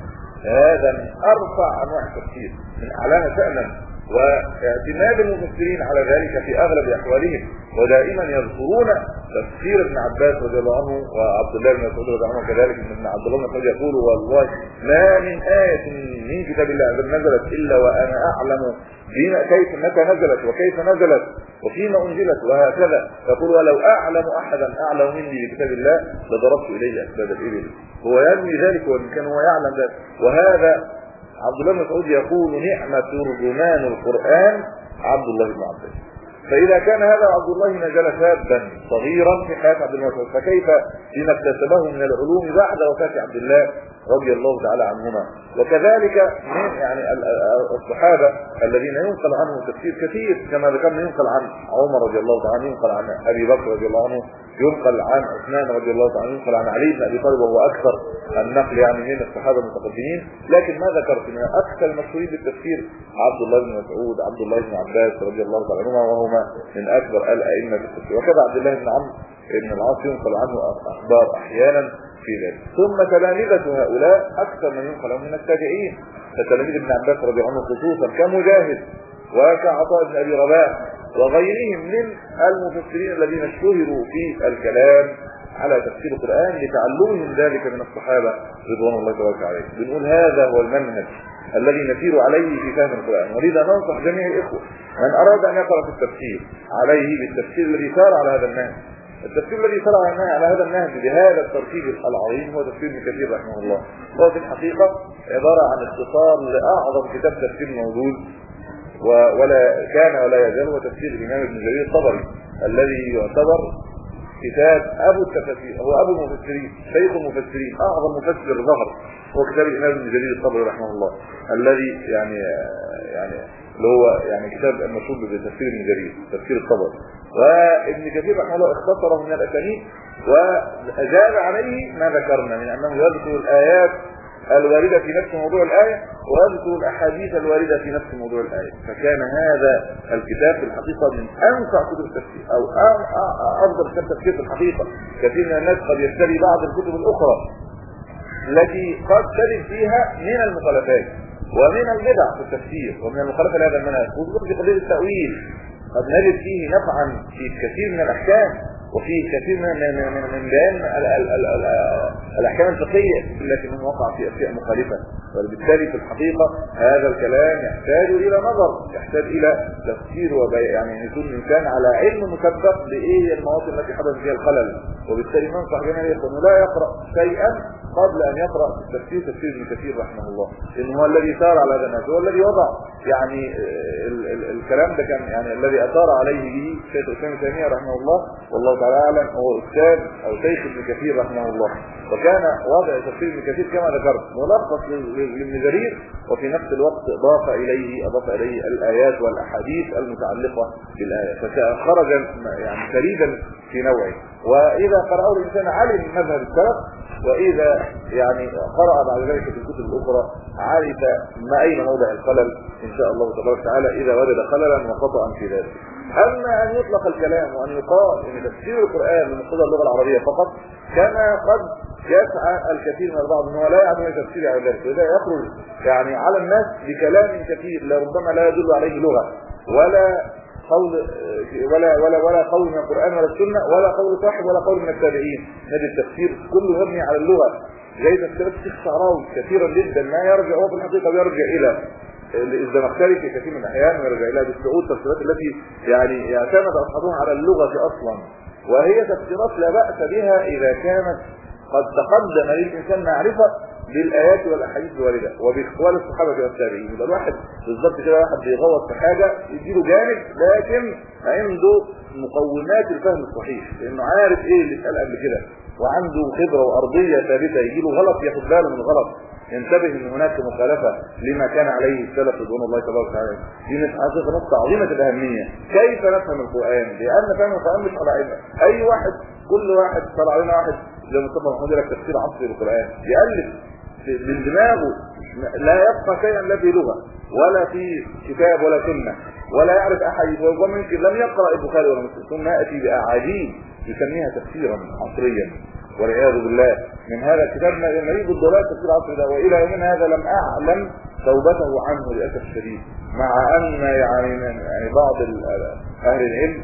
هذا من ارفع انواع التفسير، من اعلاها شأنا، واعتماد المفسرين على ذلك في اغلب احوالهم، ودائما يذكرون تفسير ابن عباس رضي الله عنه وعبد الله بن مسعود رضي الله عنه كذلك. ان عبد الله بن مسعود يقول والله ما من آية من كتاب الله نزلت الا وانا اعلم بما كيف متى نزلت وكيف نزلت وفيما انزلت وهكذا. يقول ولو اعلم احدا اعلم مني بكتاب الله لضربت اليه اسباب الابل. هو ينمي ذلك وان كان هو يعلم ذلك. وهذا عبد الله بن مسعود يقول نعمة ترجمان القرآن عبد الله بن عباس. فإذا كان هذا عبد الله نزل شابا صغيرا في حياة عبد الله بن مسعود فكيف بما اكتسبه من العلوم بعد وفاة عبد الله رضي الله تعالى عنهما. وكذلك من يعني الصحابة الذين ينقل عنهم تفسير كثير كما ذكرنا، ينقل عن عمر رضي الله تعالى عنه، ينقل عن أبي بكر رضي الله عنه، ينقل عن عثمان رضي الله تعالى عنه، ينقل عن علي بن أبي طالب وهو أكثر النقل يعني من الصحابة المتقدمين. لكن ما ذكرت من أكثر المشهورين بالتفسير عبد الله بن مسعود، عبد الله بن عباس رضي الله تعالى عنهما وهما من أكبر الأئمة بالتفسير. وكذا عبد الله بن عمرو ابن العاص ينقل عنه أخبار أحيانا في ذلك. ثم تلامذة هؤلاء أكثر من ينقل من التابعين، فتلاميذ ابن عباس رضي الله عنه خصوصا كمجاهد وكعطاء بن أبي رباح وغيرهم من المفسرين الذين اشتهروا في الكلام على تفسير القرآن لتعلمهم ذلك من الصحابة رضوان الله تبارك عليهم. بنقول هذا هو المنهج الذي نسير عليه في فهم القرآن، ولذا ننصح جميع الإخوة من أراد أن يقرأ في التفسير عليه بالتفسير الذي سار على هذا النهج. التفسير الذي سار على هذا النهج بهذا الترتيب العظيم هو تفسير ابن كثير رحمه الله. هو في الحقيقة عبارة عن اختصار لأعظم كتاب تفسير موجود ولا كان ولا يزال، هو تفسير الإمام ابن جرير الطبري الذي يعتبر كتاب أبو التفسير، هو أبو المفسرين، شيخ المفسرين، أعظم مفسر ظهر هو كتاب الإمام ابن جرير الطبري رحمه الله، الذي يعني يعني اللي هو يعني كتاب المشهور بتفسير ابن جرير، تفسير الطبري. وابن كثير رحمه الله اختصره من الأسانيد وأجاب عليه ما ذكرنا من أنه يذكر الآيات الواردة في نفس موضوع الآية ويذكر الأحاديث الواردة في نفس موضوع الآية. فكان هذا الكتاب في الحقيقة من أنفع كتب التفسير أو أفضل كتاب تفسير في الحقيقة. كثير من الناس قد يشتري بعض الكتب الأخرى التي قد تجد فيها من المخالفات ومن البدع في التفسير ومن المخالفة لهذا المنهج، خصوصا في قضية التأويل قد نجد فيه نفعا في كثير من الأحكام وفي كثير من من من بيان الاحكام الفقهيه، لكنه وقع في اشياء مخالفه. وبالتالي في الحقيقه هذا الكلام يحتاج الى نظر، يحتاج الى تفسير ويعني يكون الانسان على علم مسبق بايه المواطن التي حدث فيها الخلل. وبالتالي ننصح جميع الاخوه انه لا يقرا شيئا قبل ان يقرا في التفسير تفسير ابن كثير رحمه الله، لانه هو الذي سار على هذا النهج، هو الذي وضع يعني ال ال الكلام ده كان يعني الذي اثار عليه به شيخ الاسلام ابن تيميه رحمه الله والله تعالى اعلم، هو استاذ او شيخ ابن كثير رحمه الله. وكان وضع تفسير ابن كثير كما ذكرت ملخص لابن جرير، وفي نفس الوقت اضاف اليه اضاف اليه الايات والاحاديث المتعلقه بالايه، فخرج يعني فريدا في نوعه. واذا قرأه الانسان علم مذهب السلف، واذا يعني قرأ بعد ذلك في الكتب الاخرى عرف ما اين موضع الخلل ان شاء الله تبارك وتعالى اذا وجد خللا وخطأ في ذلك. اما ان يطلق الكلام وان يقال ان تفسير القرآن من مقتضى اللغة العربية فقط كما قد يسعى الكثير من البعض انه لا يعلم تفسير على ذلك، وده يخرج يعني على الناس بكلام كثير لربما لا يدل عليه لغة ولا قول ولا ولا ولا قول من القرآن ولا السنة ولا قول صاحب ولا قول من التابعين. هذا التفسير كله مبني على اللغة، زي تفسيرات الشيخ الشعراوي كثيرا جدا ما يرجع هو في الحقيقة بيرجع الى الزمخشري في كثير من الاحيان، ويرجع الى السعود، التفسيرات التي يعني يعتمد اصحابها على اللغة اصلا، وهي تفسيرات لا بأس بها اذا كانت قد تقدم للانسان معرفة بالآيات والأحاديث الواردة وبإقوال الصحابة والتابعين. يبقى الواحد بالظبط كده واحد بيغوط في حاجة يديله جانب لكن عنده مقومات الفهم الصحيح، لأنه عارف إيه اللي اتقال قبل كده وعنده خبرة وأرضية ثابتة، يجيله غلط ياخد باله من الغلط، ينتبه ان هناك مخالفة لما كان عليه السلف رضوان الله تبارك وتعالى. دي مسألة نقطة عظيمة الأهمية، كيف نفهم القرآن؟ لأن فهم القرآن مش على علم. أي واحد كل واحد طلع علينا واحد زي مصطفى محمود لك تفسير عصري للقرآن يألف من دماغه، لا يبقى شيئا لا في لغة ولا في كتاب ولا سنة ولا يعرف أحاديث، وممكن لم يقرأ البخاري ولا مسلم، ثم يأتي بأعاجيب يسميها تفسيرا عصريا والعياذ بالله. من هذا الكتاب مريض الضلال تفسير عصري ده، والى يومنا هذا لم اعلم توبته عنه للاسف الشديد، مع ان يعني يعني بعض اهل العلم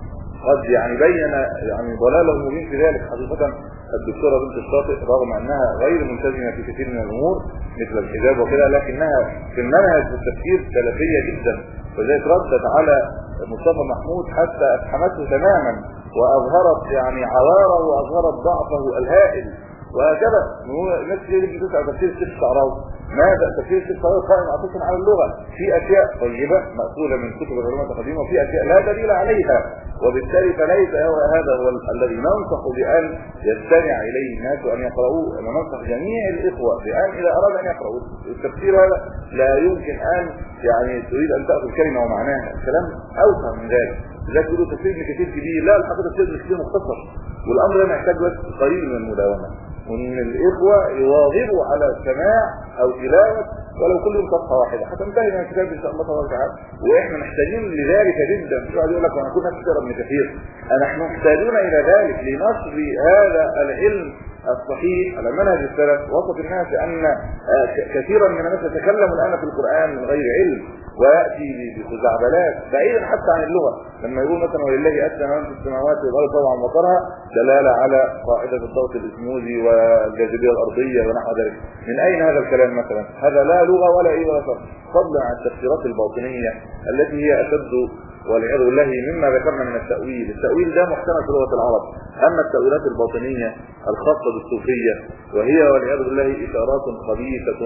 قد يعني بين يعني ضلاله المبين في ذلك. حقيقه الدكتوره بنت الشاطئ رغم انها غير ملتزمه في كثير من الامور مثل الحجاب وكذا، لكنها في المنهج في التفسير سلفيه جدا، وذلك ردت على مصطفى محمود حتى افحمته تماما واظهرت يعني عواره واظهرت ضعفه الهائل. وهكذا الناس اللي بتسعى تفسير الشيخ الشعراوي، ماذا تفسير الشيخ الشعراوي قائم اساسا على اللغه، في اشياء طيبه ماخوذه من كتب العلماء القديمه وفي اشياء لا دليل عليها، وبالتالي فليس هو هذا هو الذي ننصح بان يستمع اليه الناس وان يقرؤوه. وننصح جميع الاخوه بان اذا اراد ان يقرأوا التفسير هذا لا يمكن ان يعني تريد ان تاخذ كلمه ومعناها، الكلام اوسع من ذلك. لا تقولوا تفسير ابن كثير كبير، لا الحقيقه تفسير ابن كثير مختصر، والامر ده محتاج بس قليل من المداومه، وان الاخوه يواظبوا على السماع او تلاوه ولو كل يوم صفحه واحده حتى ننتهي من الكتاب ان شاء الله تبارك وتعالى. واحنا محتاجين لذلك جدا. مش واحد يقول لك انا كنت اكثر ابن كثير، نحن محتاجون الى ذلك لنشر هذا العلم الصحيح على منهج السلف وسط الناس أن كثيرا من الناس يتكلم الآن في القرآن من غير علم ويأتي بخزعبلات بعيدا حتى عن اللغة. لما يقول مثلا ولله أسلم من في السماوات والأرض طبعا وطرها دلالة على قاعدة الضغط الإسموزي والجاذبية الأرضية ونحو ذلك. من أين هذا الكلام مثلا؟ هذا لا لغة ولا إيه ولا فرق، فضلا عن التفسيرات الباطنية التي هي أشد والعياذ بالله مما ذكرنا من التأويل. التأويل ده محتمل في لغة العرب، أما التأويلات الباطنية الخاصة بالصوفية وهي والعياذ بالله إشارات خبيثة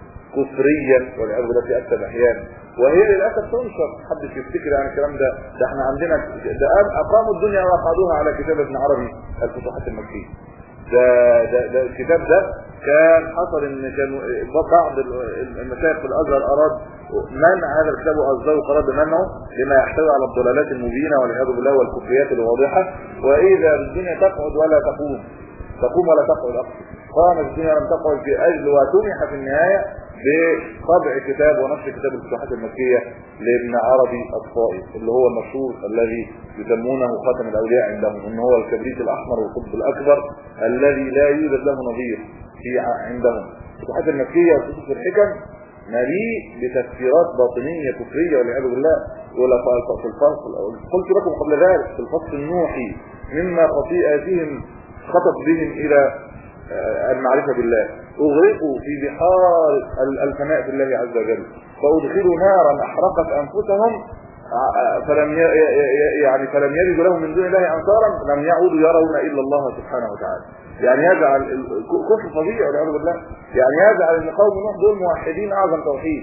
كفريا والعياذ بالله في أكثر الأحيان، وهي للأسف تنشر. محدش يفتكر عن الكلام ده، ده احنا عندنا ده أقاموا الدنيا وأقعدوها على كتاب ابن عربي الفتوحات المكية. ده ده ده الكتاب ده كان حصل ان كان بعض المشايخ في الازهر اراد منع هذا الكتاب واصدروا قرار بمنعه لما يحتوي على الضلالات المبينه والعياذ بالله والكفريات الواضحه. واذا الدنيا تقعد ولا تقوم، تقوم ولا تقعد اصلا، قامت الدنيا لم تقعد في اجل وتمح في النهايه بطبع كتاب ونشر كتاب الفتوحات المكيه لابن عربي الطائي اللي هو المشهور الذي يسمونه خاتم الاولياء عندهم، ان هو الكبريت الاحمر والقطب الاكبر الذي لا يوجد له نظير في عندهم. الفتوحات المكيه وقصص الحكم مليء بتفسيرات باطنيه كفريه والعياذ بالله. ولا في الفصل قلت لكم قبل ذلك في الفصل النوحي مما خطيئاتهم خطت بهم الى المعرفة بالله، اغرقوا في بحار الفناء في الله عز وجل، فادخلوا نارا احرقت انفسهم فلم يعني فلم يجدوا لهم من دون الله انصارا، لم يعودوا يرون الا الله سبحانه وتعالى. يعني يجعل كفر فظيع والعياذ بالله، يعني يجعل ان قوم نوح دول موحدين اعظم توحيد.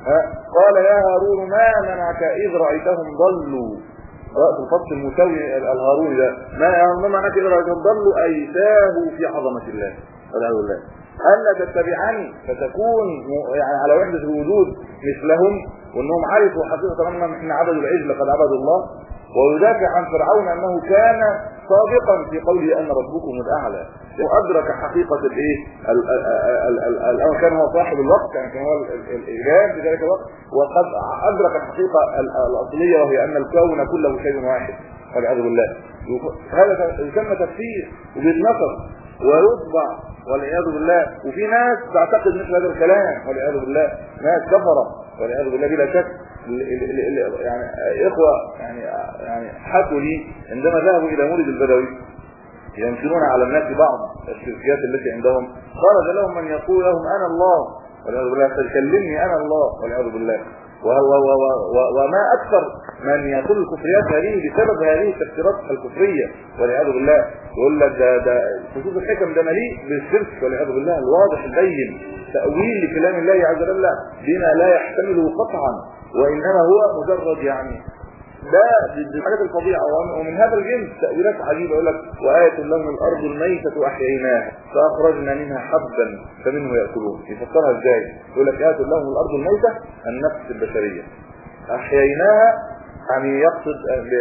قال يا هارون ما منعك اذ رايتهم ضلوا، رأس الفصل المساوي الهاروني ده ما معنى كده رأيتهم ضلوا أي ساهوا في عظمة الله والعياذ بالله. ألا تتبعني فتكون يعني على وحدة الوجود مثلهم، وأنهم عرفوا حقيقة أنهم إحنا عبدوا العجل لقد عبدوا الله. ويدافع عن فرعون أنه كان صادقا في قوله أن ربكم الأعلى، وأدرك حقيقة الإيه الأول كان هو صاحب الوقت، يعني كان هو الإيجاد في ذلك الوقت، وقد أدرك الحقيقة الأصلية وهي أن الكون كله شيء واحد والعياذ بالله. هذا يسمى تفسير وبيتنصر ويطبع والعياذ بالله. وفي ناس تعتقد مثل هذا الكلام والعياذ بالله، ناس كفرة والعياذ بالله بلا شك. يعني اخوة يعني يعني حكوا لي عندما ذهبوا الى مولد البدوي ينكرون على الناس بعض الشركيات التي عندهم، خرج لهم من يقول لهم انا الله والعياذ بالله، فكلمني انا الله والعياذ بالله. وما اكثر من يقول الكفريات هذه بسبب هذه التفسيرات الكفريه والعياذ بالله. يقول لك ده ده خصوص الحكم ده مليء بالشرك والعياذ بالله الواضح البين، تاويل لكلام الله عز وجل بما لا يحتمله قطعا، وانما هو مجرد يعني ده الحاجات الفظيعه. ومن هذا الجنس تاويلات عجيبه، يقول لك وايه لهم الارض الميته احييناها فاخرجنا منها حبا فمنه ياكلون. يفسرها ازاي؟ يقول لك ايه لهم الارض الميته النفس البشريه احييناها، يعني يقصد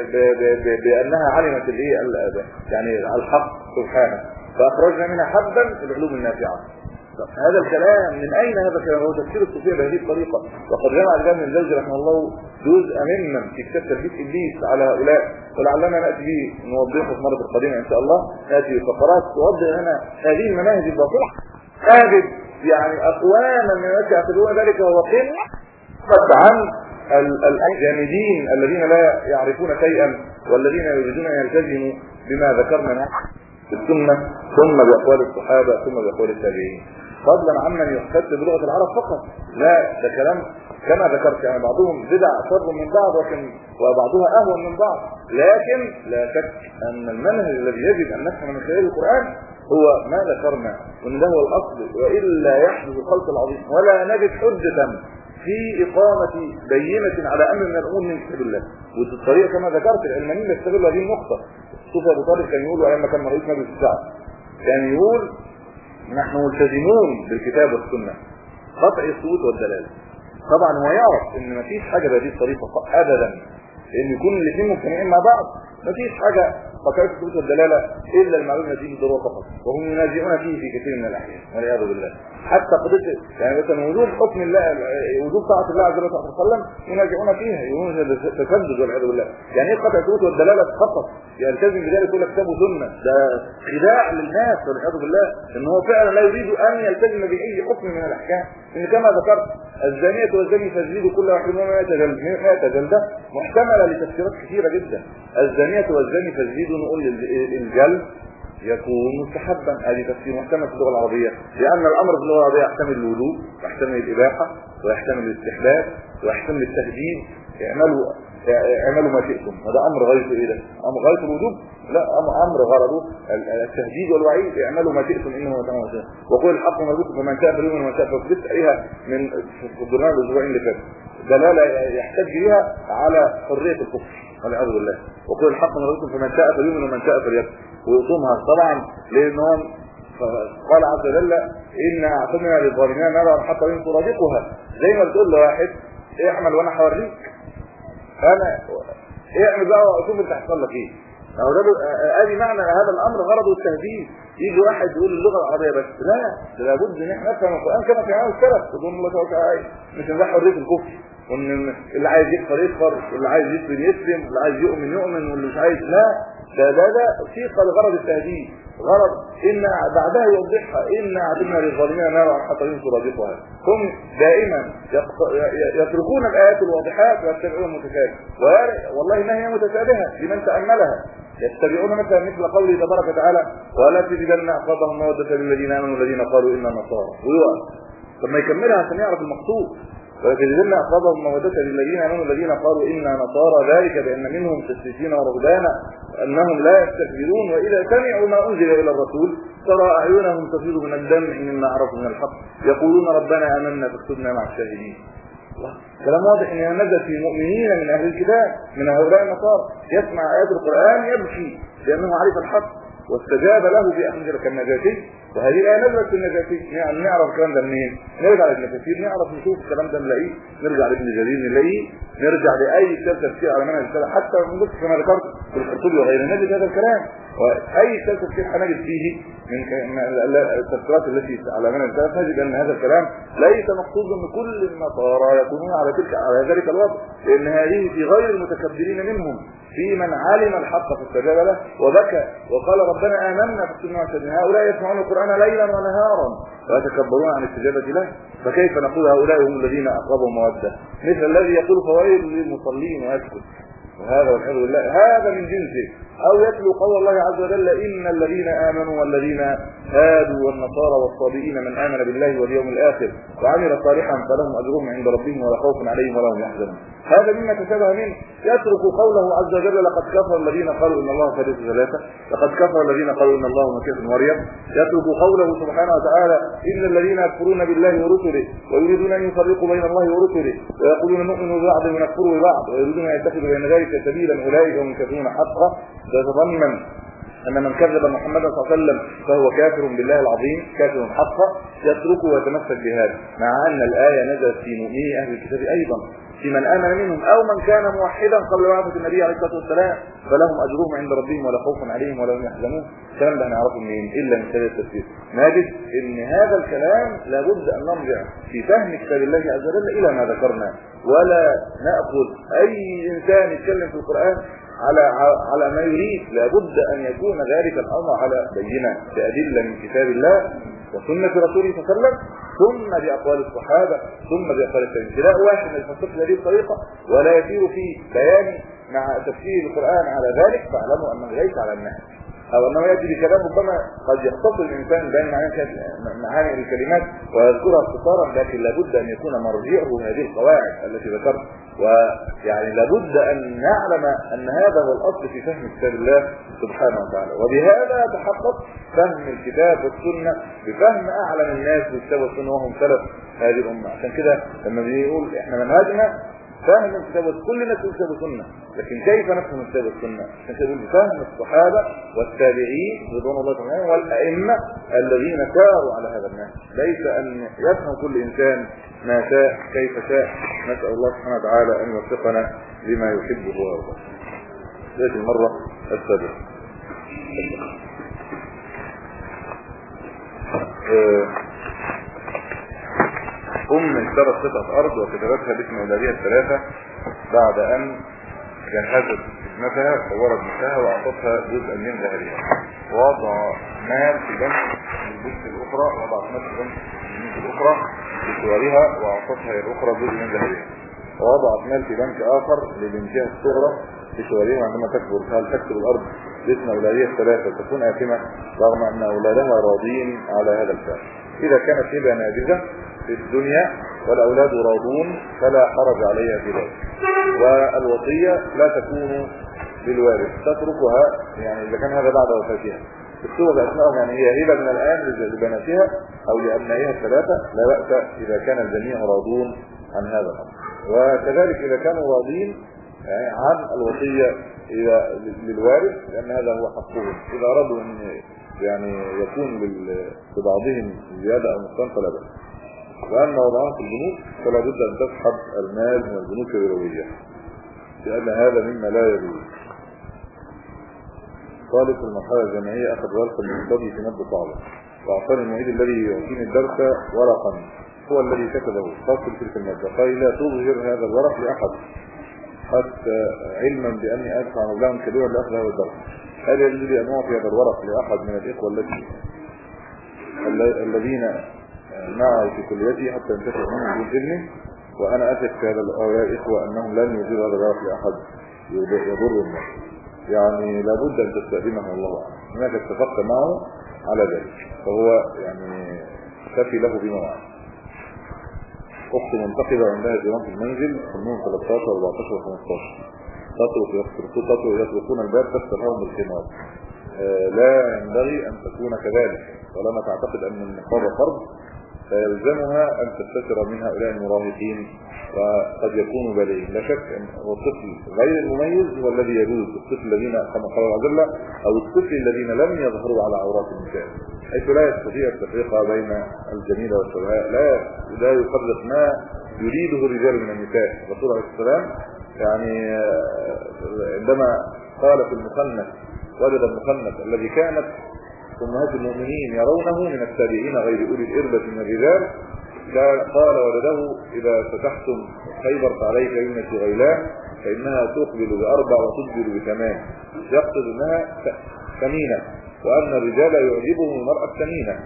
بانها علمت الايه يعني الحق سبحانه، فاخرجنا منها حبا العلوم النافعه. هذا الكلام من اين هذا الكلام؟ هو تفسير الصوفيه بهذه الطريقه. وقد جمع الامام الجوزي رحمه الله جزء ممن في كتاب تلبيس ابليس على هؤلاء، ولعلنا ناتي به نوضحه في المره القادمه ان شاء الله، ناتي بفقرات توضح لنا هذه المناهج الباطله. هذه يعني اقواما من الناس يعتبرون ذلك وهو قمه عن الجامدين الذين لا يعرفون شيئا والذين يريدون ان يلتزموا بما ذكرنا في السنه ثم باقوال الصحابه ثم باقوال التابعين، فضلا عمن يحتج بلغه العرب فقط. لا، ده كلام كما ذكرت، يعني بعضهم بدع شر من بعض وكن وبعضها اهون من بعض، لكن لا شك ان المنهج الذي يجب ان نفهم من خلال القران هو ما ذكرنا، وان ده هو الاصل، والا يحدث الخلط العظيم ولا نجد حجه في إقامة بينة على أمر من الأمور من كتاب الله. والطريقة كما ذكرت العلمانيين يستغلوا هذه النقطة. الصوفي أبو طالب كان يقول أيام كان رئيس مجلس الشعب، كان يقول نحن ملتزمون بالكتاب والسنة قطع الثبوت والدلالة. طبعا هو يعرف ان مفيش حاجة بهذه الطريقة ابدا، لان يكون الاثنين مجتمعين مع بعض مفيش حاجة قطع الثبوت والدلالة الا المعلومة دي بالضرورة فقط، وهم ينازعون فيه في كثير من الاحيان والعياذ بالله. حتى قضيه يعني مثلا وجوب حكم الله، وجوب طاعه الله عز وجل صلى الله عليه وسلم ينازعون فيها، يقولون تشدد والعياذ بالله. يعني ايه قطع الثبوت والدلاله فقط؟ يلتزم بذلك كل كتاب وسنه، ده خداع للناس والعياذ بالله، ان هو فعلا لا يريد ان يلتزم باي حكم من الاحكام. ان كما ذكرت الزانيه والزاني فاجلدوا كل واحد منهم مئة جلده محتمله لتفسيرات كثيره جدا. الزانيه والزاني فاجلدوا، نقول الجلد يكون مستحبا، هذه تفسير محتمل في اللغه العربيه، لان الامر في اللغه العربيه يحتمل الوجوب ويحتمل الاباحه ويحتمل الاستحباب ويحتمل التهديد. اعملوا اعملوا ما شئتم، هذا امر غايته ايه ده؟ امر غايته الوجوب؟ لا، امر غرضه التهديد والوعيد، اعملوا ما شئتم انه ما تمام. وقول الحق من ربكم فمن شاء فليؤمن ومن شاء فليكفر، عليها من في البرنامج الاسبوعين اللي فاتوا دلاله يحتج بها على حريه الكفر والعياذ بالله. وقول الحق من ربكم فمن شاء فليؤمن ومن شاء فليكفر، ويقومها طبعا لانهم قال عز وجل إنا اعتدنا للظالمين نارا حتى يوم ترادقها. زي ما بتقول لواحد اعمل وانا هوريك، انا اعمل بقى واشوف انت هيحصل لك ايه. ادي معنى هذا الامر غرضه التهديد. يجي واحد يقول اللغه العربيه بس، لا، لابد ان احنا نفهم القران كما في عام السلف يقول الله تعالى مش نزح حريه الكفر، وان اللي عايز يكفر يكفر واللي عايز يسلم يسلم واللي عايز يؤمن يؤمن واللي مش عايز لا. ده ده ده صيغه لغرض التهديد، غرض ان بعدها يوضحها ان اعتدنا للظالمين نارا حتى يوم ترادقها. هم دائما يتركون الايات الواضحات ويتبعون المتشابه، والله ما هي متشابهه لمن تاملها. يتبعون مثلا مثل قوله تبارك وتعالى ولا تجدن اقربهم موده للذين امنوا الذين قالوا انا نصارى، ويقف ثم يكملها عشان يعرف المقصود. ولكن أقربهم مودة للذين آمنوا الذين قالوا إنا نصارى، ذلك بأن منهم قسيسين ورهبانا أنهم لا يستكبرون وإذا سمعوا ما أنزل إلى الرسول ترى أعينهم تفيض من الدمع مما عرفوا من الحق يقولون ربنا آمنا فاكتبنا مع الشاهدين. كلام واضح إنها نزلت في مؤمنين من أهل الكتاب من هؤلاء النصارى، يسمع آيات القرآن يبكي لأنه عرف الحق واستجاب له بأنزل كالنجاشي. وهذه الآية نزلت في النجاشي. يعني نعرف الكلام ده منين؟ نرجع لابن كثير نعرف نشوف الكلام ده نلاقيه، نرجع لابن جرير نلاقيه، نرجع لأي كتاب تفسير على منهج السلف، حتى نبص كما ذكرت في القرطبي وغيره نجد هذا الكلام. وأي كتاب تفسير هنجد فيه من التفسيرات التي على منهج السلف نجد أن هذا الكلام ليس مقصود أن كل النصارى يكونون على تلك على ذلك الوضع، لأن هذه في غير المتكبرين منهم، في من علم الحق فاستجاب له وبكى وقال ربنا آمنا فاكتبنا مع الشاهدين. هؤلاء يسمعون القرآن ليلا ونهارا ويتكبرون عن الاستجابة له، فكيف نقول هؤلاء هم الذين أقربوا مودة؟ مثل الذي يقول فويل للمصلين ويسكت، وهذا والعياذ بالله هذا من جنسه. أو يتلو قول الله عز وجل إن الذين آمنوا والذين هادوا والنصارى والصابئين من آمن بالله واليوم الآخر وعمل صالحا فلهم أجرهم عند ربهم ولا خوف عليهم ولا هم يحزنون. هذا مما تشابه منه. يترك قوله عز وجل لقد كفر الذين قالوا إن الله ثالث ثلاثة، لقد كفر الذين قالوا إن الله مسيح مريم. يترك قوله سبحانه وتعالى إن الذين يكفرون بالله ورسله ويريدون أن يفرقوا بين الله ورسله ويقولون نؤمن ببعض ونكفر ببعض ويريدون أن يتخذوا بين ذلك سبيلا أولئك هم الكافرون حقا. يتضمن أن من كذب محمدا صلى الله عليه وسلم فهو كافر بالله العظيم كافر حقا، يتركه ويتمسك بهذا، مع أن الآية نزلت في مؤمني أهل الكتاب أيضا، في من آمن منهم أو من كان موحدا قبل بعثة النبي عليه الصلاة والسلام فلهم أجرهم عند ربهم ولا خوف عليهم ولا هم يحزنون. الكلام ده هنعرفه منين؟ إلا من خلال التفسير. نجد إن هذا الكلام لابد أن نرجع في فهم كتاب الله عز وجل إلى ما ذكرنا، ولا نأخذ أي إنسان يتكلم في القرآن على على ما يريد. لابد أن يكون ذلك الأمر على بينة بأدلة من كتاب الله وسنة رسوله صلى الله عليه وسلم، ثم بأقوال الصحابة، ثم بأقوال التابعين. لا واحد يفسر بهذه الطريقة ولا يسير في بيان مع تفسير القرآن على ذلك، فاعلموا أنه ليس على النهج، أو أنه يأتي بكلام ربما قد يختصر الإنسان بين معاني الكلمات ويذكرها اختصارا، لكن لابد أن يكون مرجعه هذه القواعد التي ذكرت. ويعني لابد أن نعلم أن هذا هو الأصل في فهم كتاب الله سبحانه وتعالى، وبهذا يتحقق فهم الكتاب والسنة بفهم أعلم الناس بالكتاب والسنة وهم سلف هذه الأمة. عشان كده لما بيقول إحنا منهجنا فهم الكتاب والسنة، كل الناس الكتاب والسنة، لكن كيف نفهم الكتاب والسنة؟ عشان كده بيقول فهم الصحابة والتابعين رضوان الله تعالى والأئمة الذين ساروا على هذا النهج، ليس أن يفهم كل إنسان ما شاء كيف شاء. نسأل الله سبحانه وتعالى أن يوفقنا لما يحبه ويرضاه. هذه المرة السابقة أه ثم اشترت قطعة أرض وكتبتها باسم أولادها الثلاثة بعد أن جهزت ابنتها صورت بنتها وأعطتها جزءا من ذهبها، ووضع مال في بنك البنت الأخرى وضعت مال في بنك البنت الأخرى بصورها وأعطتها الأخرى جزء من ذهبها، ووضعت مال في بنك آخر لبنتها الصغرى بصورها عندما تكبر. هل تكتب الأرض باسم أولادها الثلاثة تكون آثمة رغم أن أولادها راضين على هذا الفعل؟ إذا كانت هبة ناجزة في الدنيا والأولاد راضون فلا حرج عليها في ذلك. والوصية لا تكون للوارث، تتركها يعني إذا كان هذا بعد وفاتها تكتبها بأسمائهم، يعني هي هبة من الآن لبناتها أو لأبنائها الثلاثة لا بأس إذا كان الجميع راضون عن هذا الأمر. وكذلك إذا كانوا راضين يعني عن الوصية للوارث لأن هذا هو حقهم، إذا أرادوا أن يعني يكون لبعضهم زيادة أو نقصان فلا بأس. وأما وضعها في البنوك فلا بد أن تسحب المال من البنوك الربوية لأن هذا مما لا يجوز. طالب في المرحلة الجامعية أخذ ورقة من الطبي في مادة صعبة، وأعطاني المعيد الذي يعطيني الدرس ورقا هو الذي كتبه خاص بتلك المادة، قال لا تظهر هذا الورق لأحد حتى علما بأني أدفع مبلغا كبيرا لأخذ هذا الدرس. هل يجوز لي أن أعطي هذا الورق لأحد من الإخوة التي الذين معي في كليتي حتى ينتفع منه بدون إذنه؟ وأنا أثق في هذا الإخوة أنهم لن يجيبوا هذا الورق لأحد يضر الناس، يعني لابد أن تستأذنه الله عنه. هناك اتفقت معه على ذلك فهو يعني كفي له بما وعد. أخت منتقبة عندها جيران في المنزل سنهم ثلاثة عشر أربعة عشر وخمسة عشر تطرق يطرقون الباب تفتح لهم بالخمار. آه لا ينبغي أن تكون كذلك، ولما تعتقد أن النقاب فرض فيلزمها أن تستتر من هؤلاء المراهقين وقد يكونوا بالغين. لا شك أن الطفل غير المميز هو الذي يجوز، الطفل الذين كما قال الله أو الطفل الذين لم يظهروا على عورات النساء حيث لا يستطيع التفرقة بين الجميلة والسوداء، لا لا يفرق ما يريده الرجال من النساء. الرسول عليه السلام يعني عندما قال في المخنث وجد المخنث الذي كانت أمهات المؤمنين يرونه من التابعين غير أولي الإربة من الرجال، قال ولده إذا فتحتم خيبر فعليك ابنتي غيلان فإنها تقبل بأربع وتدبر بثمان، يقصد أنها ثمينة وأن الرجال يعجبهم المرأة الثمينة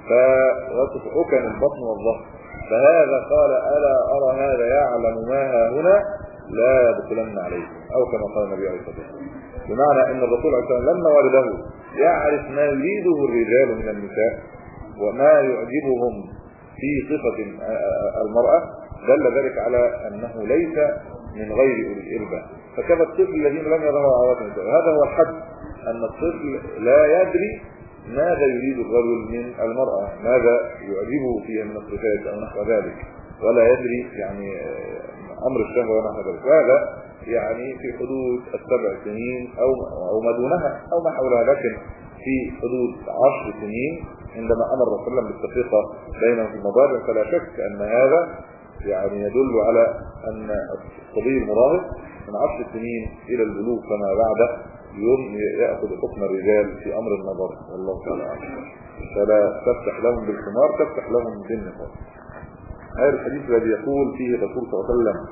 فوصفعك البطن والظهر. فهذا قال ألا أرى هذا يعلم ما ها هنا لا يدخلن عليه، أو كما قال النبي عليه الصلاة والسلام، بمعنى أن الرسول عليه الصلاة والسلام لما ولده يعرف ما يريده الرجال من النساء وما يعجبهم في صفة المرأة، دل ذلك على أنه ليس من غير أولي الإربة. فكذا الطفل الذين لم يظهروا عورات النساء، هذا هو الحد، أن الطفل لا يدري ماذا يريد الرجل من المرأة، ماذا يعجبه فيها من الصفات أو نحو ذلك، ولا يدري يعني أمر الشهوة ونحو ذلك. هذا يعني في حدود السبع سنين أو أو ما دونها أو ما حولها، لكن في حدود عشر سنين عندما أمر الرسول صلى الله عليه وسلم بالتفرقة بينهم في المضاجع، فلا شك أن هذا يعني يدل على أن الصبي المراهق من عشر سنين إلى البلوغ فما بعده يوم يأخذ حكم الرجال في أمر النظر، والله تعالى أعلم. فلا تفتح لهم بالخمار، تفتح لهم بالنقاب. هذا الحديث الذي يقول فيه الرسول صلى الله عليه وسلم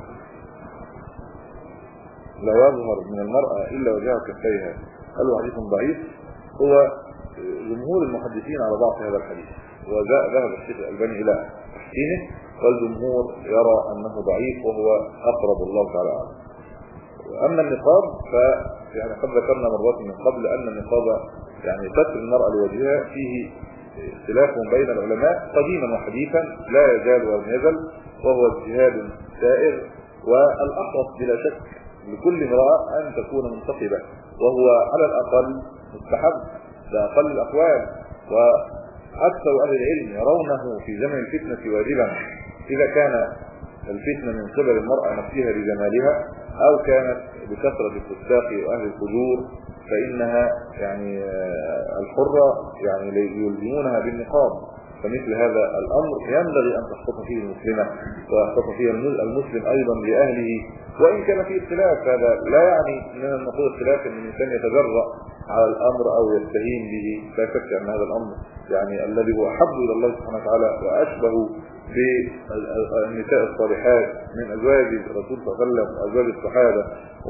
لا يظهر من المرأة إلا وجهها كفيها، قالوا حديث ضعيف، هو جمهور المحدثين على ضعف هذا الحديث، وذهب الشيخ الألباني إلى تحسينه، والجمهور يرى أنه ضعيف وهو أقرب الله تعالى عنه. أما النقاب ف يعني قد ذكرنا مرات من قبل أن النقاب يعني ستر المرأة لوجهها فيه اختلاف بين العلماء قديما وحديثا لا يزال ولم يزل، وهو اجتهاد سائر، والأحوط بلا شك لكل امرأة أن تكون منتقبة، وهو على الأقل مستحب بأقل الأقوال، وأكثر أهل العلم يرونه في زمن الفتنة واجبا إذا كان الفتنة من قبل المرأة نفسها لجمالها أو كانت بكثرة الفساق وأهل الفجور، فإنها يعني الحرة يعني يلزمونها بالنقاب. فمثل هذا الأمر ينبغي أن تحتفظ فيه المسلمة ويحتفظ فيه المسلم أيضا لأهله، وإن كان فيه اختلاف هذا لا يعني أننا نقول اختلاف أن الإنسان يتجرأ على الأمر أو يستهين به، لا شك أن هذا الأمر يعني الذي هو أحب إلى الله سبحانه وتعالى وأشبه بالنساء الصالحات من أزواج الرسول صلى الله عليه وسلم وأزواج الصحابة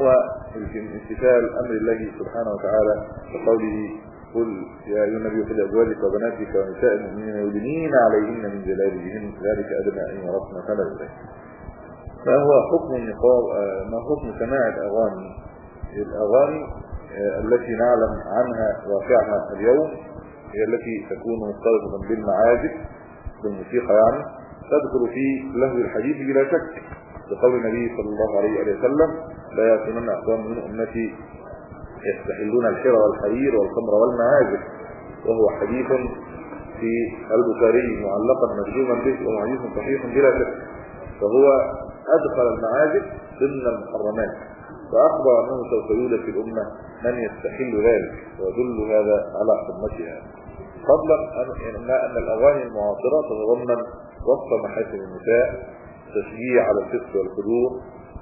وامتثال أمر الله سبحانه وتعالى بقوله قل يا أيها النبي قل لأزواجك وبناتك ونساء المؤمنين يدنين عليهن من جلابيبهن ذلك أدنى أن يعرفن فلا يؤذين. فهو حكم النقاب ما حكم سماع الأغاني الأغاني التي نعلم عنها واقعها اليوم هي التي تكون مرتبطة بالمعازف بالموسيقى يعني تدخل في لهو الحديث بلا شك بقول النبي صلى الله عليه وسلم لا يأتونن أقوام من أمتي يستحلون الحر والحرير والخمر والمعازف وهو حديث في البخاري معلقا مجزوما به وهو حديث صحيح بلا شك. فهو أدخل المعازف ضمن المحرمات فأخبر أنه سوف يوجد في الأمة من يستحل ذلك ويدل هذا على حرمتها فضلا أن الأغاني المعاصرة تتضمن وصف محاسن النساء تشجيع على الفسق والفجور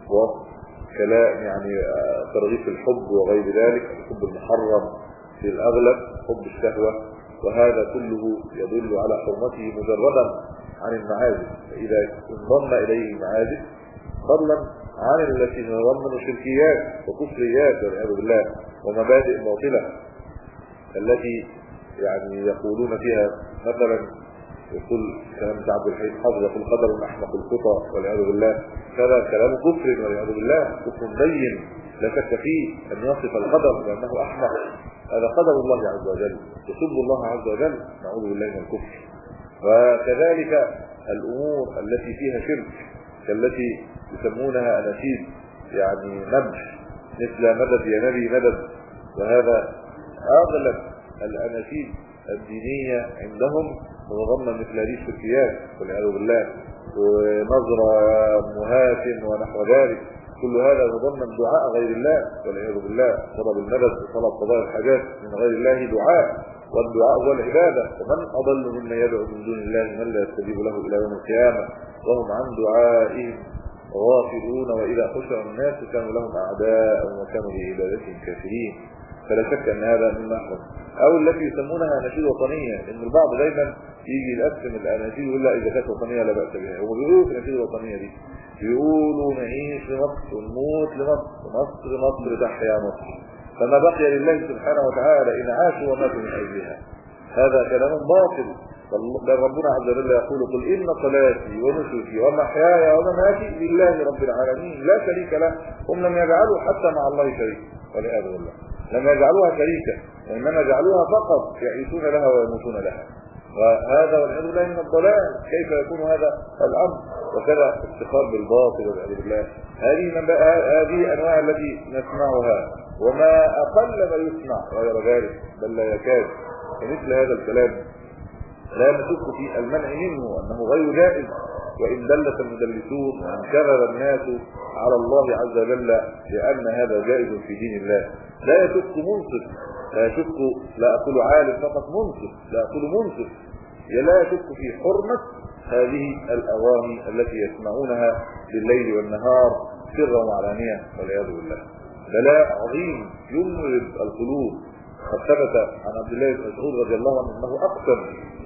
وكلام يعني ترغيب في الحب وغير ذلك الحب المحرم في الأغلب حب الشهوة وهذا كله يدل على حرمته مجردا عن المعازف فإذا انضم إليه المعازف فضلا عن التي تتضمن شركيات وكفريات والعياذ بالله ومبادئ باطلة التي يعني يقولون فيها مثلا يقول كلام عبد الحليم حافظ في القدر الأحمق الخطأ والعياذ بالله هذا كلام كفر والعياذ بالله كفر بين لا شك فيه أن يصف القدر بأنه أحمق هذا قدر الله عز وجل يسب الله عز وجل نعوذ بالله من الكفر. وكذلك الأمور التي فيها شرك كالتي يسمونها أناشيد يعني نبش مثل مدد يا نبي مدد وهذا أغلب الأناشيد الدينية عندهم تتضمن مثل هذه الشركيات والعياذ بالله ونظرة مهاتم ونحو ذلك كل هذا يتضمن دعاء غير الله والعياذ بالله طلب المدد وطلب قضاء الحاجات من غير الله دعاء والدعاء هو العبادة ومن أضل ممن يدعو من دون الله من لا يستجيب له إلى يوم القيامة وهم عن دعائهم غافلون وإذا خشع الناس كانوا لهم أعداء وكانوا بعبادتهم كافرين فلا شك أن هذا من محرم أو التي يسمونها أناشيد وطنية إن البعض دايما يجي يقسم الأناشيد ويقول لا إذا كانت وطنية لا بأس بها هم بيقولوا في الأناشيد الوطنية دي بيقولوا نعيش لمصر ونموت لمصر مصر مصر تحيا مصر فما بقي لله سبحانه وتعالى إن عاشوا وماتوا من أجلها هذا كلام باطل بل ربنا عز وجل يقول قل إن صلاتي ونسكي ومحياي ومماتي لله رب العالمين لا شريك له هم لم يجعلوا حتى مع الله شريك والعياذ بالله لم يجعلوها شريكا وإنما جعلوها فقط يعيشون لها ويموتون لها وهذا والعياذ بالله من الضلال كيف يكون هذا الأمر وكذا افتخار بالباطل والعياذ بالله هذه هذه أنواع التي نسمعها وما أقل ما يسمع غير ذلك بل لا يكاد فمثل هذا الكلام لا نشك في المنع منه أنه غير جائز وإن دلت المدلسون وإن كذب الناس على الله عز وجل لأن هذا جائز في دين الله لا يشك منصف لا يشك لا أقول عالم فقط منصف لا أقول منصف لا يشك في حرمة هذه الأغاني التي يسمعونها بالليل والنهار سرا وعلانية والعياذ بالله بلاء عظيم يمرض القلوب قد ثبت عن عبد الله بن مسعود رضي الله عنه أنه أقسم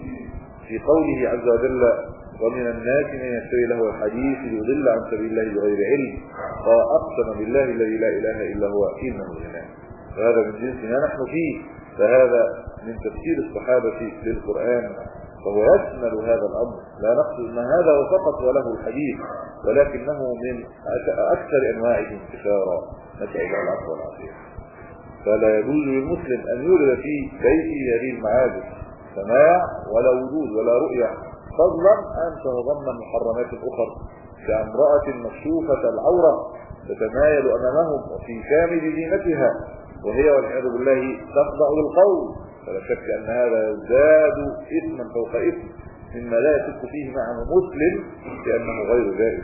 في قوله عز وجل ومن الناس من يشتري له الحديث ليضل عن سبيل الله بغير علم فأقسم بالله الذي لا إله إلا هو إنه لنا فهذا من جنس ما نحن فيه فهذا من تفسير الصحابة للقرآن فهو يشمل هذا الأمر لا نقصد أن هذا هو فقط وله الحديث ولكنه من أكثر أنواعه انتشارا نسأل الله العفو والعافية فلا يجوز للمسلم أن يولد في بيته هذه المعازف سماع ولا وجود ولا رؤية فضلا أن تتضمن محرمات أخرى كامرأة مكشوفة العورة تتمايل أمامهم وفي كامل زينتها وهي والعياذ بالله تخضع للقول فلا شك أن هذا يزداد إثما فوق إثم مما لا يشك فيه معه مسلم لأنه غير جائز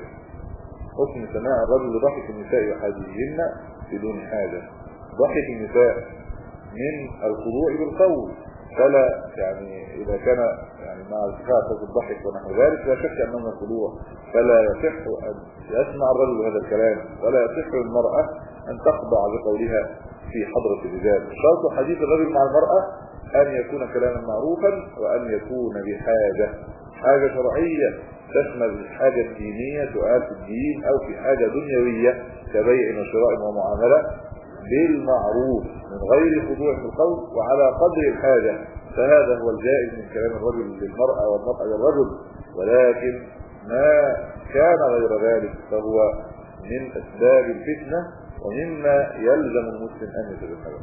حسن سماع الرجل ضحك النساء وحاجزهن بدون حاجة ضحك النساء من الخضوع بالقول فلا يعني إذا كان يعني مع ارتفاع صوت الضحك ونحو ذلك لا شك أنه من الخضوع فلا يصح أن يسمع الرجل هذا الكلام ولا يصح للمرأة أن تخضع بقولها في حضرة الرجال شرط حديث الرجل مع المرأة أن يكون كلاما معروفا وأن يكون بحاجة حاجة شرعية تشمل الحاجة الدينية سؤال في الدين أو في حاجة دنيوية كبيع وشراء ومعاملة بالمعروف من غير خضوع في القول وعلى قدر الحاجة، فهذا هو الجائز من كلام الرجل للمرأة والمرأة للرجل. ولكن ما كان غير ذلك فهو من أسباب الفتنة ومما يلزم المسلم أن يتجنبه.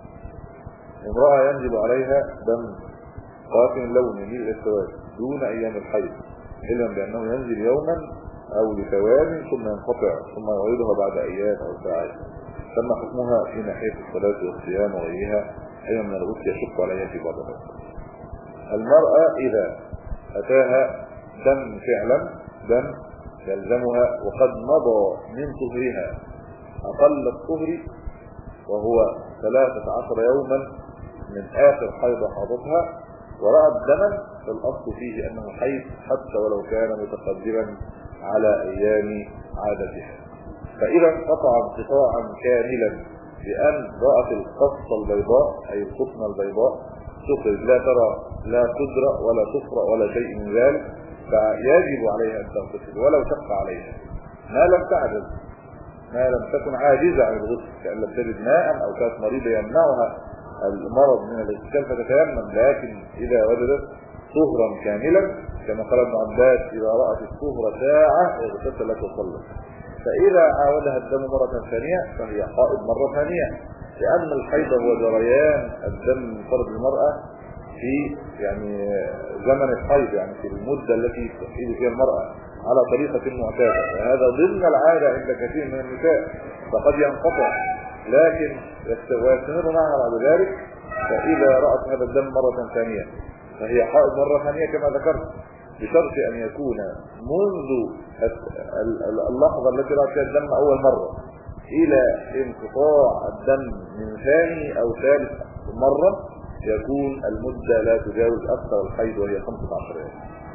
امرأة ينزل عليها دم قاتل اللون يميل إلى السواد دون أيام الحيض، علما بأنه ينزل يوما أو لثوان ثم ينقطع ثم يعيدها بعد أيام أو ساعات، ثم حكمها في ناحية الصلاة والصيام وغيرها أي من الغسل يشق عليها في بعض الوقت. المرأة إذا أتاها دم فعلا دم يلزمها وقد مضى من طهرها أقل الطهر وهو ثلاثة عشر يوما من آخر حيض حاضتها ورأت دما فالأصل فيه أنه حيض حتى ولو كان متقدما على أيام عادتها. فإذا انقطع انقطاعا كاملا بأن رأت القصة البيضاء أي القطنة البيضاء تخرج لا ترى لا قدرة ولا صفرة ولا شيء من ذلك، فيجب عليها أن تغتسل ولو شق عليها ما لم تعجز، ما لم تكن عاجزة عن الغسل كأن لم تجد ماء أو كانت مريضة يمنعها المرض من الاغتسال فتتيمم. لكن إذا وجدت طهرا كاملا كما قال ابن عباس إذا رأت الطهر ساعة اغتسلت وصلت. فإذا عاودها الدم مرة ثانية فهي حائض مرة ثانية، لأن الحيض هو جريان الدم من فرج المرأة في يعني زمن الحيض، يعني في المدة التي تحيض فيها المرأة على طريقة معتادة، وهذا ضمن العادة عند كثير من النساء، فقد ينقطع لكن ويستمر معها بعد ذلك. فإذا رأت هذا الدم مرة ثانية فهي حائض مرة ثانية كما ذكرت، بشرط أن يكون منذ اللحظة التي رأت فيها الدم أول مرة إلى انقطاع الدم من ثاني أو ثالث مرة يكون المدة لا تجاوز أكثر الحيض وهي خمسة عشر يوم.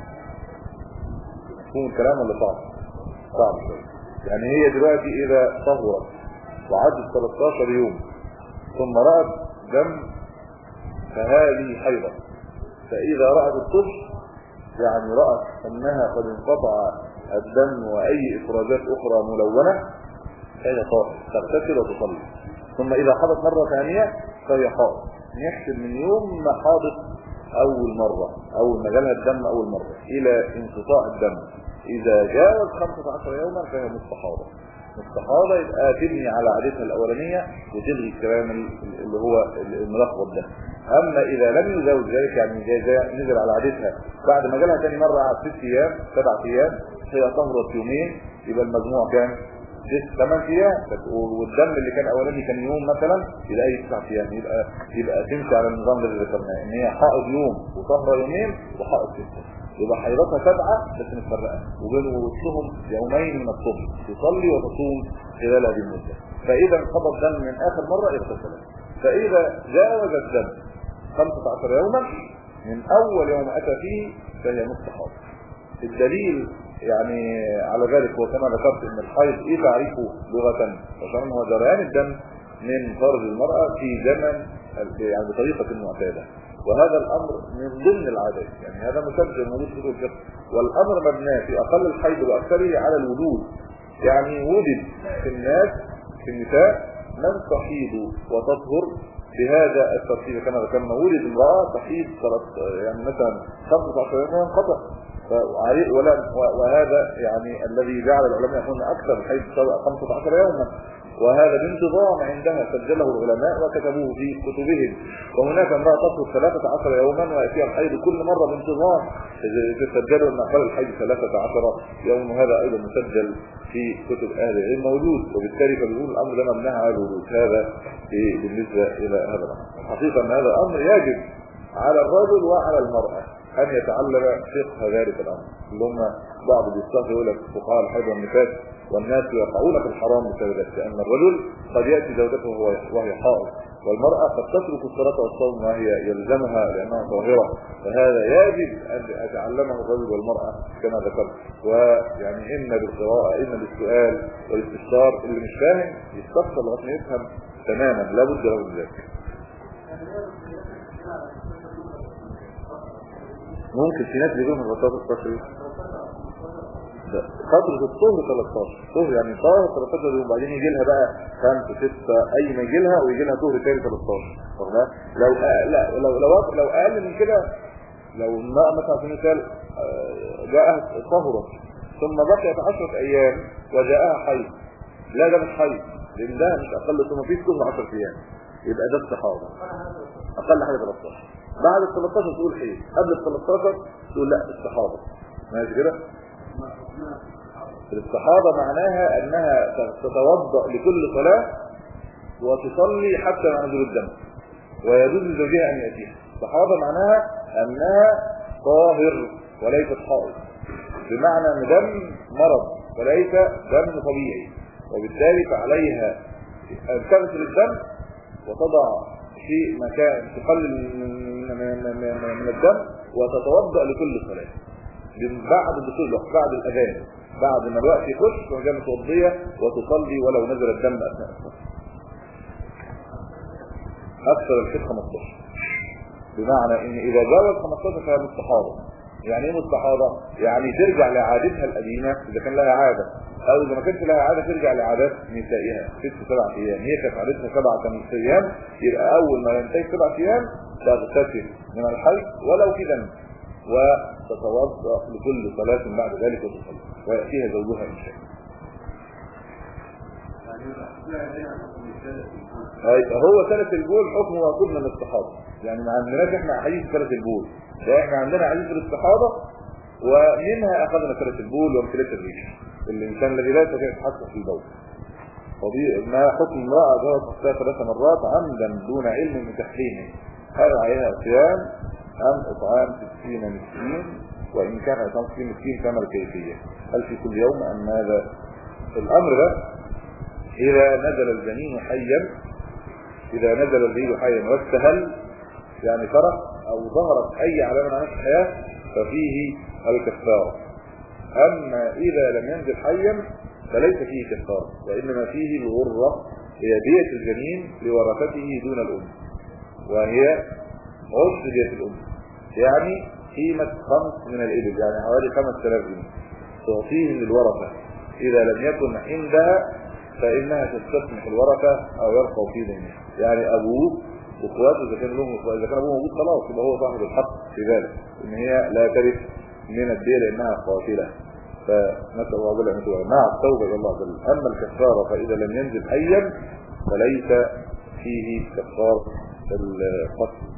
يكون الكلام ولا صعب؟ صعب. يعني هي دلوقتي إذا طهرت وعدت ثلاثة عشر يوم ثم رأت دم فهذه حيضة، فإذا رأت الطهر يعني رأت أنها قد انقطع الدم وأي إفرازات أخرى ملونة فهي طاهر تغتسل وتصلي. ثم إذا حضت مرة ثانية فهي حائض، نحسب من يوم ما حاضت أول مرة أول ما جالها الدم أول مرة إلى انقطاع الدم. إذا جاوز خمسة عشر يوما فهي مستحاضة. مستحاضة يبقى تبني على عادتها الأولانية وتلغي الكلام اللي هو الملخبط ده. أما إذا لم يزاوز ذلك يعني نزل على عادتها بعد ما جالها ثاني مرة على ست أيام سبعة أيام هي طهرت يومين، يبقى المجموع كان ست ثمان أيام، والدم اللي كان أولاني كان يوم مثلا يلاقي تسعة أيام، يبقى يبقى تمشي على النظام اللي ذكرناه إن هي حائض يوم وطهرة يومين وحائض ستة، يبقى حيضتها سبعة بس متفرقة وبين وسطهم يومين من الصبح تصلي وتصوم خلال هذه المدة. فإذا انقضى الدم من آخر مرة اغتسلت. فإذا جاوز الدم خمسة عشر يوما من أول يوم أتى فيه فهي مستحاضة. الدليل يعني على ذلك هو كما ذكرت ان الحيض ايه تعريفه لغة، عشان هو جريان الدم من فرج المرأة في زمن يعني بطريقة معتادة، وهذا الامر من ضمن العادات، يعني هذا مسجل موجود في الفقه، والامر مبني في اقل الحيض واكثره على الوجود. يعني وجد في الناس في النساء من تحيض وتطهر بهذا الترتيب كما ذكرنا، ولد امرأة تحيض يعني مثلا خمسة عشر يوم ينقطع ولا وهذا يعني الذي جعل العلماء يقولون اكثر الحيض خمسة عشر يوما، وهذا بانتظام عندها سجله العلماء وكتبوه في كتبهم. وهناك امرأة تطهر ثلاثة عشر يوما ويأتيها الحيض كل مرة بانتظام تسجلوا ان اقل الحيض ثلاثة عشر يوم، وهذا ايضا مسجل في كتب اهل العلم موجود، وبالتالي فبيقول الامر ده مبني على الوجود. هذا بالنسبه الى هذا الامر. حقيقه ان هذا امر يجب على الرجل وعلى المراه ان يتعلم فقه ذلك الامر، اللي هم بعض بيستخدموا يقول لك فقهاء الحيض والنفاس والناس يقعون في الحرام بسبب ذلك، لان الرجل قد ياتي زوجته وهي حائض، والمراه قد تترك الصلاه والصوم وهي يلزمها لانها طاهره، فهذا يجب ان يتعلمه الرجل والمراه كما ذكرت. ويعني اما بالقراءه اما بالسؤال والاستفسار، اللي مش فاهم يستفسر لغايه ما يفهم تماما، لابد له من ذلك. ممكن في ناس بيجوا من الرصاص الصفري فترة الطهر ثلاثتاشر طهر يعني طاهر ثلاثتاشر يوم، بعدين يجي لها بقى خمسة ستة اي ما يجي لها ويجي لها طهر تاني ثلاثتاشر. لو أقل لا لو لو لو اقل من كده، لو الماء مثلا في مثال جاءها طهرة ثم بقيت عشرة ايام وجاءها حيض، لا ده مش حيض لان ده مش اقل، ثم فيه طهر عشرة ايام، يبقى ده استحاضة اقل حاجة ثلاثتاشر. بعد ال ثلاثتاشر تقول حيض، قبل ال ثلاثتاشر تقول لا استحاضة. ماشي كده؟ الاستحاضة معناها انها تتوضأ لكل صلاة وتصلي حتى مع نزول الدم ويجوز لزوجها ان يأتيها. الاستحاضة معناها انها طاهر وليست حائض، بمعنى ان دم مرض وليس دم طبيعي، وبالتالي فعليها ان تغسل الدم وتضع في مكان تقلل من الدم وتتوضأ لكل صلاة بعد دخول الوقت، بعد الاذان، بعد ما الوقت يخش وهي متوضيه وتصلي ولو نزل الدم اثناء الصلاه. اكثر الحيض خمستاشر، بمعنى ان اذا جاوز خمستاشر فهي مستحاضه. يعني ايه مستحاضه؟ يعني ترجع لعادتها القديمه اذا كان لها عاده، او اذا ما كانش لها عاده ترجع لعادات نسائها ست سبع ايام. هي كانت عادتها سبعة ايام، يبقى اول ما ينتهي سبع ايام تغتسل من الحيض ولو في دم وتتوضا لكل صلاه بعد ذلك وتصلي وياتيها زوجها ان شاء الله. هو ثلاث البول حكمه واخد من الاستحاضه، يعني ما عندناش احنا حديث ثلاث البول، لا احنا عندنا حديث الاستحاضه ومنها اخذنا ثلاث البول وامثله الريش. الانسان الذي لا يستطيع يتحكم في البول طبيعي ما حكم امراه جاءت اختها ثلاث مرات عمدا دون علم بتحريمه، هل عليها صيام ام اطعام ستين مسكين؟ وان كان اطعام ستين مسكين كما الكيفيه، هل في كل يوم ام ماذا؟ الامر ده اذا نزل الجنين حيا، اذا نزل الجنين حيا واستهل يعني فرح او ظهرت اي علامه على الحياه ففيه الكفاره. اما اذا لم ينزل حيا فليس فيه كفاره، وانما فيه الغره، هي دية الجنين لورثته دون الام، وهي عشر دية الام، يعني قيمة خمس من الابل، يعني حوالي خمس آلاف جنيه تعطيه للورثة. اذا لم يكن عندها فانها تستسمح الورثة او يرقوا في دينه، يعني ابوه واخواته اذا كان لهم اخوات، اذا كان ابوه موجود خلاص يبقى هو صاحب الحق في ذلك، ان هي لا ترث من الدية لانها قاتلة. فنسأل الله جل وعلا مع التوبة الى الله جل. اما الكفارة فاذا لم ينزل حيا فليس فيه كفار القتل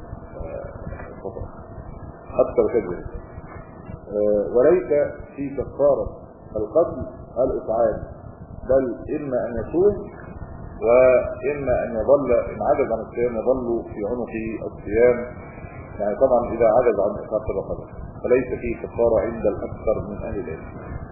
اكثر كذب، وليس في كفارة القتل الاطعام، بل اما ان يصوم واما ان يظل ان عجز عن الصيام يظل في عنقه الصيام، يعني طبعا اذا عجز عن اطعام الرقبه فليس فيه كفاره عند الاكثر من اهل العلم.